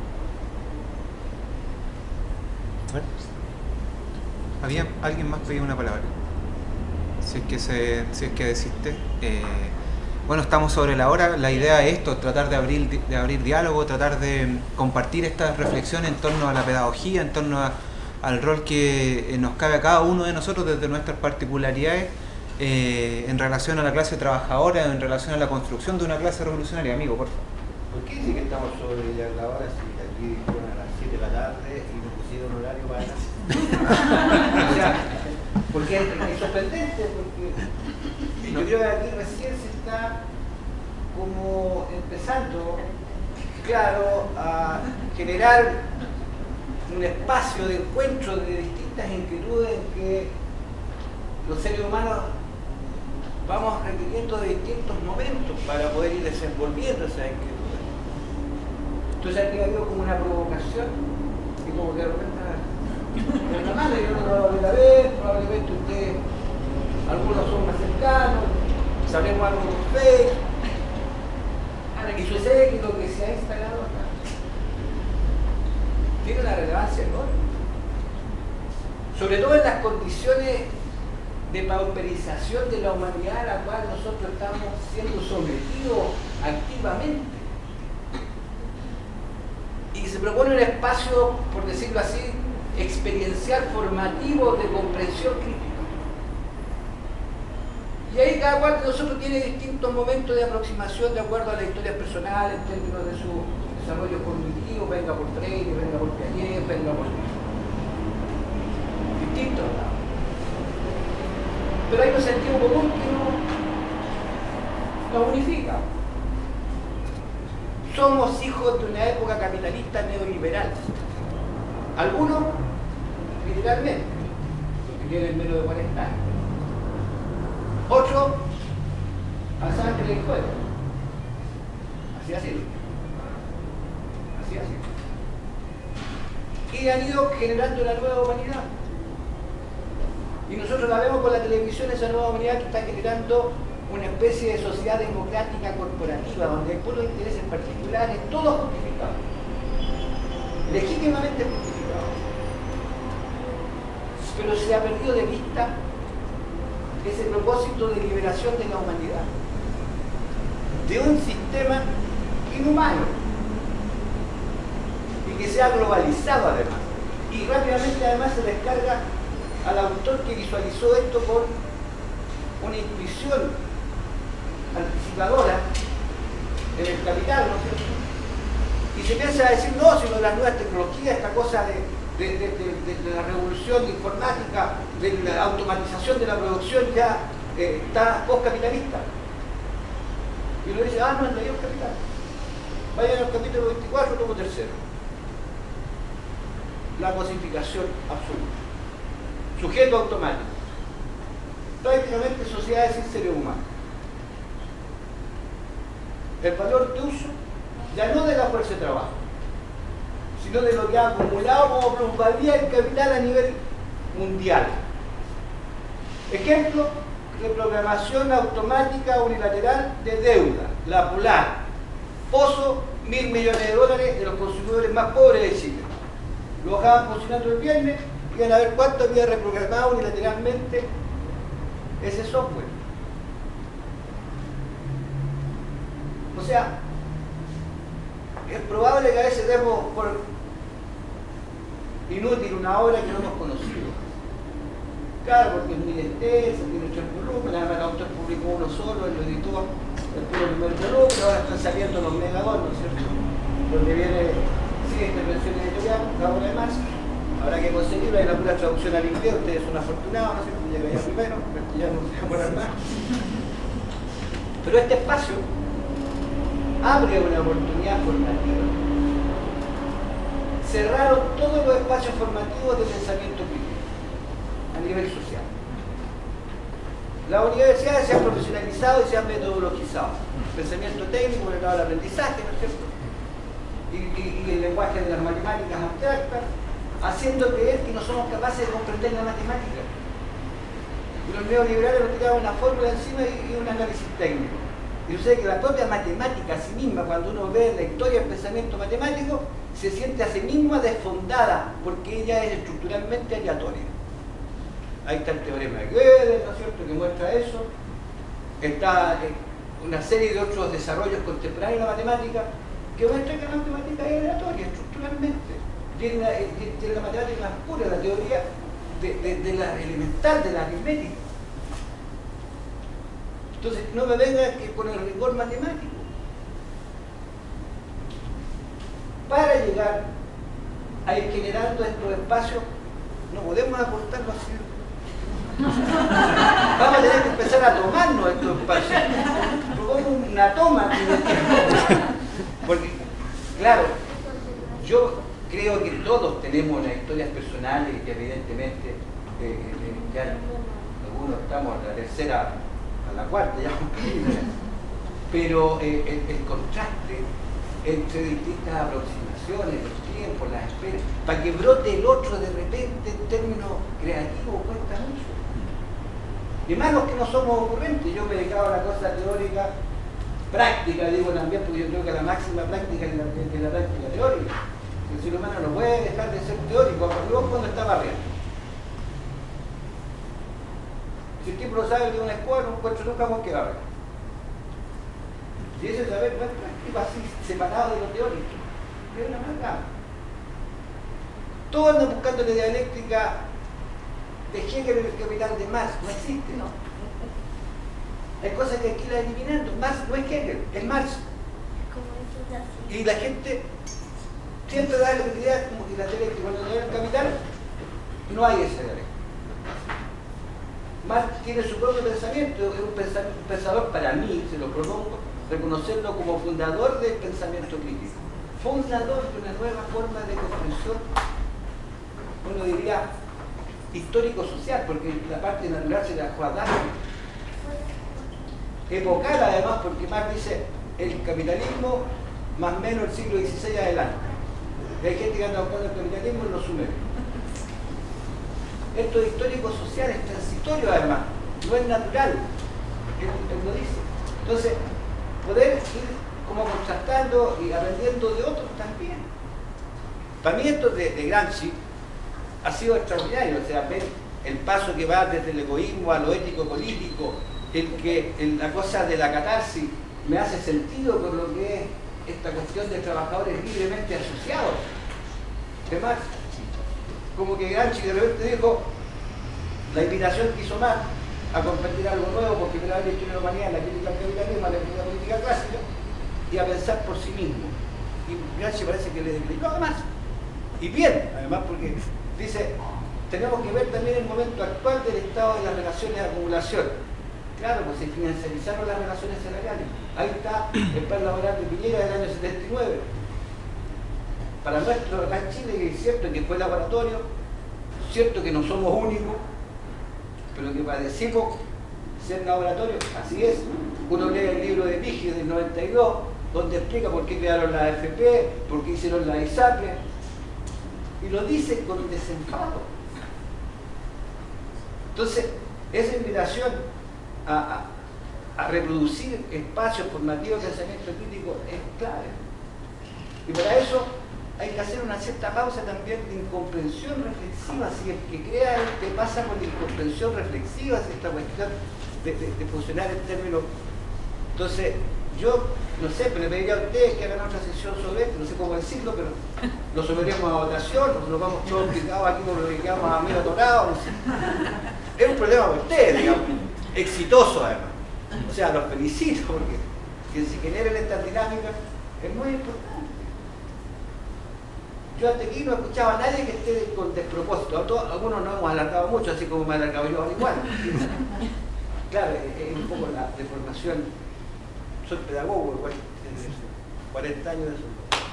¿Había alguien más pedía una palabra? Si es que, se, si es que desiste. Eh, bueno, estamos sobre la hora. La idea es esto, tratar de abrir, de abrir diálogo, tratar de compartir esta reflexión en torno a la pedagogía, en torno a al rol que nos cabe a cada uno de nosotros desde nuestras particularidades eh, en relación a la clase trabajadora, en relación a la construcción de una clase revolucionaria. Amigo, por favor. ¿Por qué dice que estamos sobre ya la hora si aquí fueron a las siete de la tarde y nos pusieron horario para las... O sea, porque es, es sorprendente, porque yo creo que aquí recién se está como empezando, claro, a generar un espacio de encuentro de distintas inquietudes en que los seres humanos vamos requiriendo de distintos momentos para poder ir desenvolviendo esas inquietudes. Entonces aquí ha habido como una provocación y como que de repente de la mano yo no lo voy a ver, probablemente ustedes, algunos son más cercanos, sabremos algo de ustedes, y sucede que lo que se ha instalado acá tiene una relevancia enorme, sobre todo en las condiciones de pauperización de la humanidad a la cual nosotros estamos siendo sometidos activamente, y se propone un espacio, por decirlo así, experiencial formativo de comprensión crítica. Y ahí cada cual de nosotros tiene distintos momentos de aproximación de acuerdo a la historia personal, en términos de su desarrollo cognitivo, venga por Freire, venga por Piaget, venga por... distintos, ¿no? Pero hay un sentido común que no, nos unifica. Somos hijos de una época capitalista neoliberal. Algunos, literalmente, porque tienen menos de cuarenta años. Otros, a sangre y fuego. Así ha sido. Así ha sido. Y han ido generando una nueva humanidad. Y nosotros la vemos por la televisión, esa nueva humanidad que está generando una especie de sociedad democrática corporativa, donde hay puros intereses particulares, todos justificados. Legítimamente justificados. Pero se ha perdido de vista ese propósito de liberación de la humanidad, de un sistema inhumano y que se ha globalizado además. Y rápidamente además se descarga al autor que visualizó esto por una intuición anticipadora en el capital, ¿no es cierto? Y se piensa a decir, no, sino las nuevas tecnologías, esta cosa de, de, de, de, de la revolución informática, de la automatización de la producción ya eh, está post-capitalista. Y uno dice, ah, no, en realidad es capital. Vayan al capítulo veinticuatro como tercero. La cosificación absoluta. Sujeto automático. Prácticamente sociedades sin seres humanos. El valor de uso ya no de la fuerza de trabajo, sino de lo que ha acumulado como plusvalía el capital a nivel mundial. Ejemplo, reprogramación automática unilateral de deuda, la Polar. Pozo, mil millones de dólares de los consumidores más pobres de Chile. Lo dejaban funcionando el viernes, iban a ver cuánto había reprogramado unilateralmente ese software. O sea, es probable que a veces demos por inútil una obra que no hemos conocido. Claro, porque es muy extensa, tiene tres volúmenes, además el autor publicó uno solo, él lo editó el puro primer volumen, ahora están saliendo los megadones, ¿no es cierto? Donde viene, sigue intervención editorial, cada una de más. Habrá que conseguirlo, hay la pura traducción al inglés, ustedes son afortunados, ¿no es cierto? Llega ya primero, ya no se demoran más. Pero este espacio abre una oportunidad formativa. Cerraron todos los espacios formativos de pensamiento crítico a nivel social. Las universidades se han profesionalizado y se han metodologizado. Pensamiento técnico orientado al aprendizaje, ¿no es cierto? Y, y, y el lenguaje de las matemáticas abstractas, haciendo creer que no somos capaces de comprender la matemática. Y los neoliberales nos tiraban una fórmula encima y, y un análisis técnico. Y usted que la propia matemática a sí misma, cuando uno ve la historia del pensamiento matemático, se siente a sí misma desfondada, porque ella es estructuralmente aleatoria. Ahí está el teorema de Gödel, ¿no es cierto?, que muestra eso. Está eh, una serie de otros desarrollos contemporáneos de la matemática que muestran que la matemática es aleatoria, estructuralmente. Tiene la, eh, tiene la matemática más pura, la teoría de, de, de la elemental, de la aritmética. Entonces, no me vengan que con el rigor matemático. Para llegar a ir generando estos espacios, no podemos aportarlo así. Vamos a tener que empezar a tomarnos estos espacios. Como una toma. Porque, claro, yo creo que todos tenemos unas historias personales y evidentemente eh, eh, ya algunos estamos en la tercera, a la cuarta ya, pero eh, el, el contraste entre distintas aproximaciones, los tiempos, las esperas, para que brote el otro de repente en términos creativos cuesta mucho. Y más los que no somos ocurrentes. Yo me he dedicado a la cosa teórica, práctica, digo también, porque yo creo que la máxima práctica es la, es la práctica teórica. El ser humano no puede dejar de ser teórico, luego cuando está barriendo. Si el tipo no sabe de una escuela, no encuentra nunca con qué barrer. Y ese saber no es práctico así, separado de lo teórico. Es una maldad. Todos andan buscando la dialéctica de Hegel en el capital de Marx. No existe, ¿no? Hay cosas que hay que ir eliminando. Marx no es Hegel, es Marx. Y la gente siempre da la idea como que la dialéctica, cuando no hay el capital, no hay esa dialéctica. Marx tiene su propio pensamiento, es un pensador, un pensador para mí, se lo propongo, reconocerlo como fundador del pensamiento crítico, fundador de una nueva forma de comprensión, uno diría histórico-social, porque la parte natural se la fue a dar, epocal además, porque Marx dice el capitalismo más o menos el siglo dieciséis adelante. Y hay gente que anda buscando el capitalismo en los sumerios. Esto es histórico-social, es transitorio además, no es natural, él, él lo dice. Entonces, poder ir como contrastando y aprendiendo de otros también. Para mí esto de, de Gramsci ha sido extraordinario, o sea, ver el paso que va desde el egoísmo a lo ético-político, el que en la cosa de la catarsis me hace sentido con lo que es esta cuestión de trabajadores libremente asociados. De Marx, como que Gramsci de repente dijo la invitación que hizo Marx a compartir algo nuevo por primera vez en la humanidad, la crítica al capitalismo, a la crítica política clásica, y a pensar por sí mismo. Y Gramsci parece que le explicó además. Y bien, además, porque dice, tenemos que ver también el momento actual del estado de las relaciones de acumulación. Claro, pues se financiarizaron las relaciones salariales. Ahí está el plan laboral de Piñera del año setenta y nueve. Para nuestro, acá en Chile, es cierto que fue laboratorio, cierto que no somos únicos, pero que padecimos ser laboratorio, así es. Uno lee el libro de Pigi del noventa y dos, donde explica por qué crearon la A F P, por qué hicieron la ISAPRE, y lo dice con desenfado. Entonces, esa invitación a, a, a reproducir espacios formativos de pensamiento crítico es clave. Y para eso hay que hacer una cierta pausa también de incomprensión reflexiva, si es que crea que pasa con la incomprensión reflexiva, si esta cuestión de, de, de funcionar en términos. Entonces, yo no sé, pero le pediría a ustedes que hagan otra sesión sobre esto, no sé cómo decirlo, pero lo someteremos a votación, nos vamos todos explicados aquí por lo que quedamos a medio atorados, no sé. Es un problema para ustedes, digamos, exitoso además. O sea, los felicito porque que se generen estas dinámicas es muy importante. Yo hasta aquí no escuchaba a nadie que esté con despropósito. Todos, algunos no hemos alargado mucho, así como me he alargado yo igual. Claro, es, es un poco la deformación. Soy pedagogo, igual, cuarenta años de eso.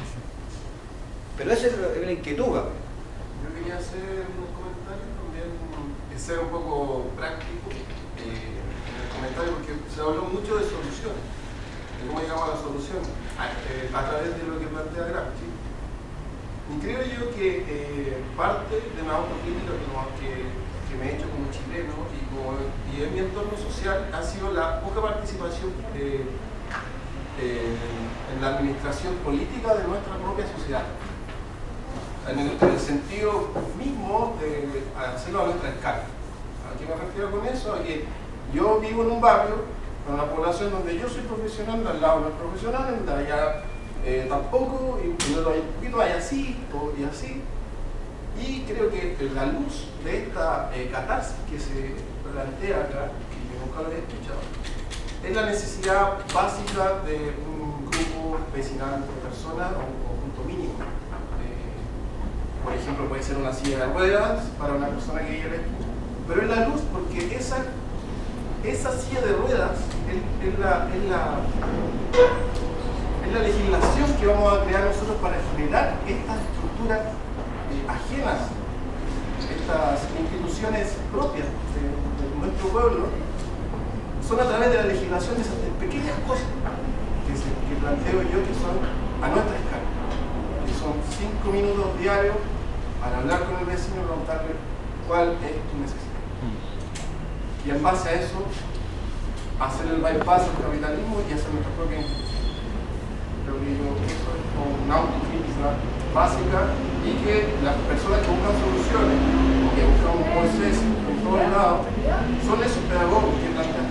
Pero esa es la inquietud. Yo quería hacer unos comentarios también, ser un poco práctico eh, en el comentario, porque se habló mucho de soluciones, de cómo llegamos a la solución, a, eh, a través de lo que plantea Gramsci. Y creo yo que eh, parte de la autocrítica que, que me he hecho como chileno y, como, y en mi entorno social ha sido la poca participación eh, eh, en la administración política de nuestra propia sociedad. En el, en el sentido mismo de hacerlo a nuestra escala. ¿A qué me refiero con eso? A que yo vivo en un barrio, con una población donde yo soy profesional, al lado no es profesional, de allá eh, tampoco, y uno hay un poquito hay así, y así. Y creo que la luz de esta eh, catarsis que se plantea acá, que yo nunca lo había escuchado, es la necesidad básica de un grupo vecinal de personas o un conjunto mínimo. Por ejemplo, puede ser una silla de ruedas para una persona que ella le escucha. Pero es la luz, porque esa, esa silla de ruedas es, es, la, es, la, es la legislación que vamos a crear nosotros para generar estas estructuras eh, ajenas, estas instituciones propias de, de nuestro pueblo, son a través de la legislación de esas pequeñas cosas que, se, que planteo yo que son a nuestra escala. Son cinco minutos diarios para hablar con el vecino y preguntarle cuál es tu necesidad. Y en base a eso, hacer el bypass al capitalismo y hacer nuestra propia institución. Creo que yo, eso es como una autocrítica básica y que las personas que buscan soluciones o que buscan un proceso en todos lados son esos pedagogos que plantean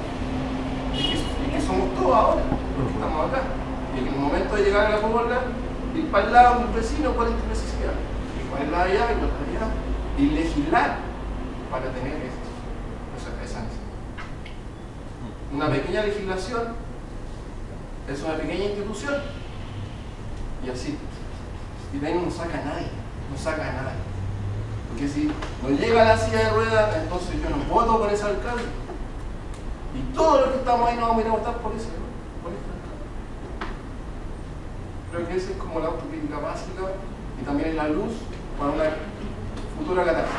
y que, y que somos todos ahora, los que estamos acá. Y en el momento de llegar a la pobla, ir para el lado del vecino, cuál es tu necesidad, y cuál es la de allá y la de allá, y legislar para tener eso, esa, esa necesidad. No una pequeña legislación es una pequeña institución, y así. Y de ahí no saca a nadie, no saca a nadie. Porque si no llega a la silla de ruedas, entonces yo no voto por ese alcalde. Y todos los que estamos ahí no vamos a ir a votar por ese, ¿no? Por ese alcalde. Creo que esa es como la autocrítica básica y también es la luz para una futura catástrofe.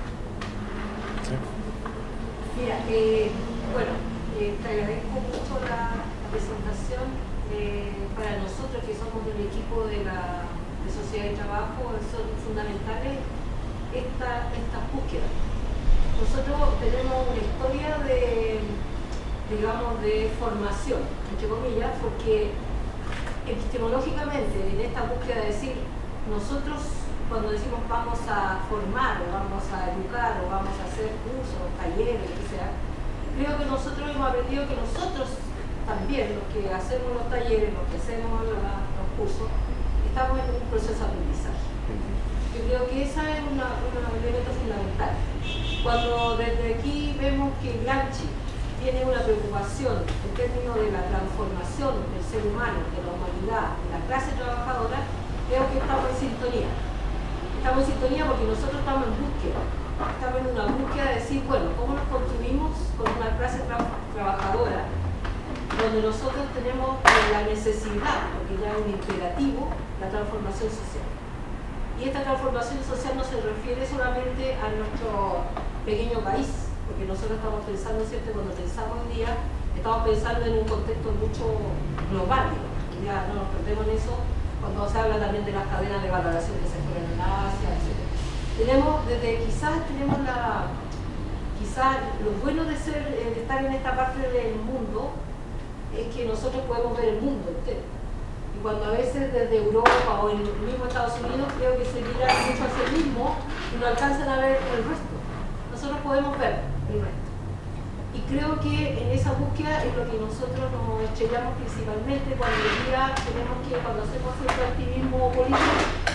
Mira, eh, bueno, eh, te agradezco mucho la presentación. Eh, para nosotros que somos del equipo de la de Sociedad de Trabajo son fundamentales esta, estas búsquedas. Nosotros tenemos una historia de, digamos, de formación, entre comillas, porque epistemológicamente en esta búsqueda de decir, nosotros cuando decimos vamos a formar, o vamos a educar, o vamos a hacer cursos, talleres, lo que sea, creo que nosotros hemos aprendido que nosotros también, los que hacemos los talleres, los que hacemos la, los cursos, estamos en un proceso de aprendizaje. Yo creo que ese es una, una, un elemento fundamental. Cuando desde aquí vemos que Gramsci tiene una preocupación en términos de la transformación del ser humano, de la humanidad, de la clase trabajadora, creo que estamos en sintonía. Estamos en sintonía porque nosotros estamos en búsqueda. Estamos en una búsqueda de decir, bueno, ¿cómo nos construimos con una clase tra trabajadora donde nosotros tenemos la necesidad, porque ya es un imperativo, la transformación social? Y esta transformación social no se refiere solamente a nuestro pequeño país, porque nosotros estamos pensando, ¿cierto? Cuando pensamos hoy día, estamos pensando en un contexto mucho global, digamos. Ya no nos perdemos en eso cuando se habla también de las cadenas de valoración que se fueron en Asia, etcétera. Tenemos, desde quizás tenemos la, quizás lo bueno de, ser, de estar en esta parte del mundo es que nosotros podemos ver el mundo entero. Y cuando a veces desde Europa o en el mismo Estados Unidos creo que se miran mucho hacia el mismo y no alcanzan a ver el resto. Nosotros podemos ver el resto. Y creo que en esa búsqueda es lo que nosotros nos estrellamos principalmente cuando hoy día tenemos que, cuando hacemos cierto activismo político,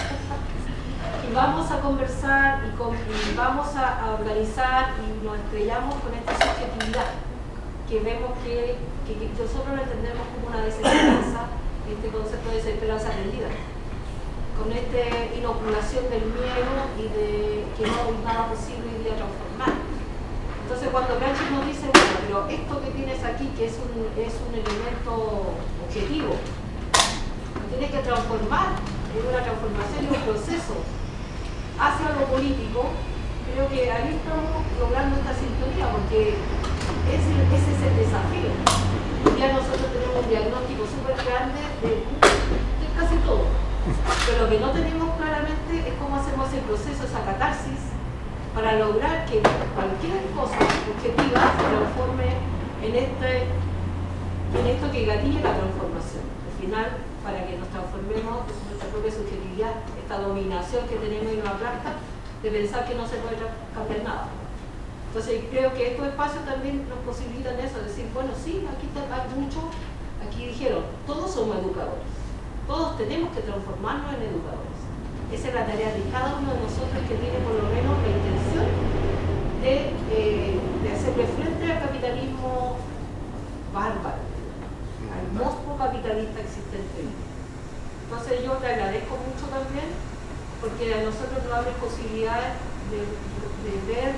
y vamos a conversar y, con, y vamos a, a organizar y nos estrellamos con esta subjetividad que vemos que, que, que nosotros lo entendemos como una desesperanza, este concepto de desesperanza aprendida, con esta inoculación del miedo y de que no hay nada posible hoy día transformar. Entonces cuando Gramsci nos dice, bueno, pero esto que tienes aquí, que es un, es un elemento objetivo, lo tienes que transformar en una transformación y un proceso hacia lo político, creo que ahí estamos logrando esta sintonía, porque ese, ese es el desafío. Hoy día nosotros tenemos un diagnóstico súper grande de, de casi todo, pero lo que no tenemos claramente es cómo hacemos el proceso, esa catarsis, para lograr que cualquier cosa objetiva se transforme en, este, en esto que gatille la transformación. Al final, para que nos transformemos nuestra propia subjetividad, esta dominación que tenemos y nos aplasta, de pensar que no se puede cambiar nada. Entonces creo que estos espacios también nos posibilitan eso, decir, bueno, sí, aquí hay mucho, aquí dijeron, todos somos educadores, todos tenemos que transformarnos en educadores. Esa es la tarea de cada uno de nosotros que tiene por lo menos la intención de, eh, de hacerle frente al capitalismo bárbaro, al monstruo capitalista existente. Entonces yo te agradezco mucho también, porque a nosotros nos abre posibilidades de, de ver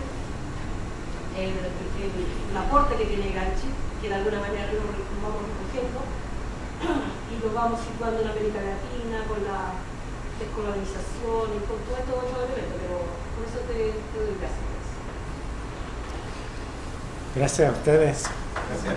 el, el, el aporte que tiene Gramsci, que de alguna manera lo vamos recogiendo, y lo vamos situando en América Latina, con la descolonización y con todo esto otro elemento, pero por eso te, te doy gracias. Gracias a ustedes. Gracias.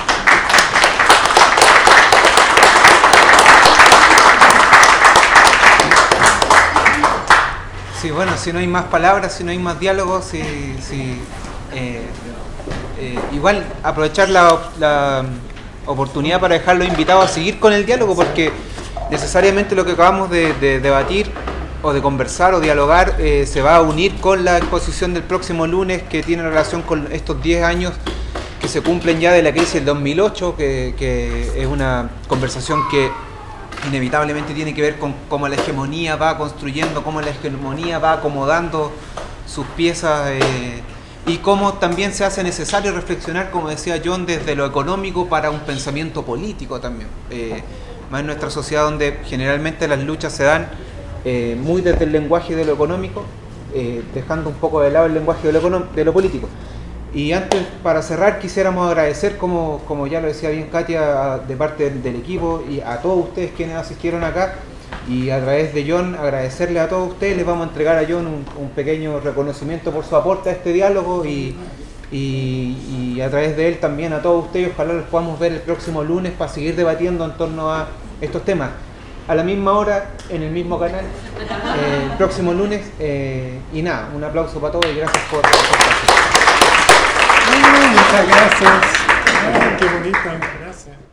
Sí, bueno, si no hay más palabras, si no hay más diálogos, si, si, eh, eh, igual aprovechar la, la oportunidad para dejarlos invitados a seguir con el diálogo, porque necesariamente lo que acabamos de, de debatir o de conversar o dialogar eh, se va a unir con la exposición del próximo lunes, que tiene relación con estos diez años que se cumplen ya de la crisis del dos mil ocho, que, que es una conversación que inevitablemente tiene que ver con cómo la hegemonía va construyendo, cómo la hegemonía va acomodando sus piezas eh, y cómo también se hace necesario reflexionar, como decía John, desde lo económico para un pensamiento político también. Eh, más en nuestra sociedad donde generalmente las luchas se dan eh, muy desde el lenguaje de lo económico, eh, dejando un poco de lado el lenguaje de lo, de lo político. Y antes, para cerrar, quisiéramos agradecer, como, como ya lo decía bien Katia, de parte del, del equipo y a todos ustedes quienes asistieron acá, y a través de John agradecerle a todos ustedes. Les vamos a entregar a John un, un pequeño reconocimiento por su aporte a este diálogo y, y, y a través de él también a todos ustedes. Ojalá los podamos ver el próximo lunes para seguir debatiendo en torno a estos temas a la misma hora, en el mismo canal, eh, el próximo lunes. Eh, y nada, un aplauso para todos y gracias por la participación. Muchas gracias. Ay, qué bonito, gracias.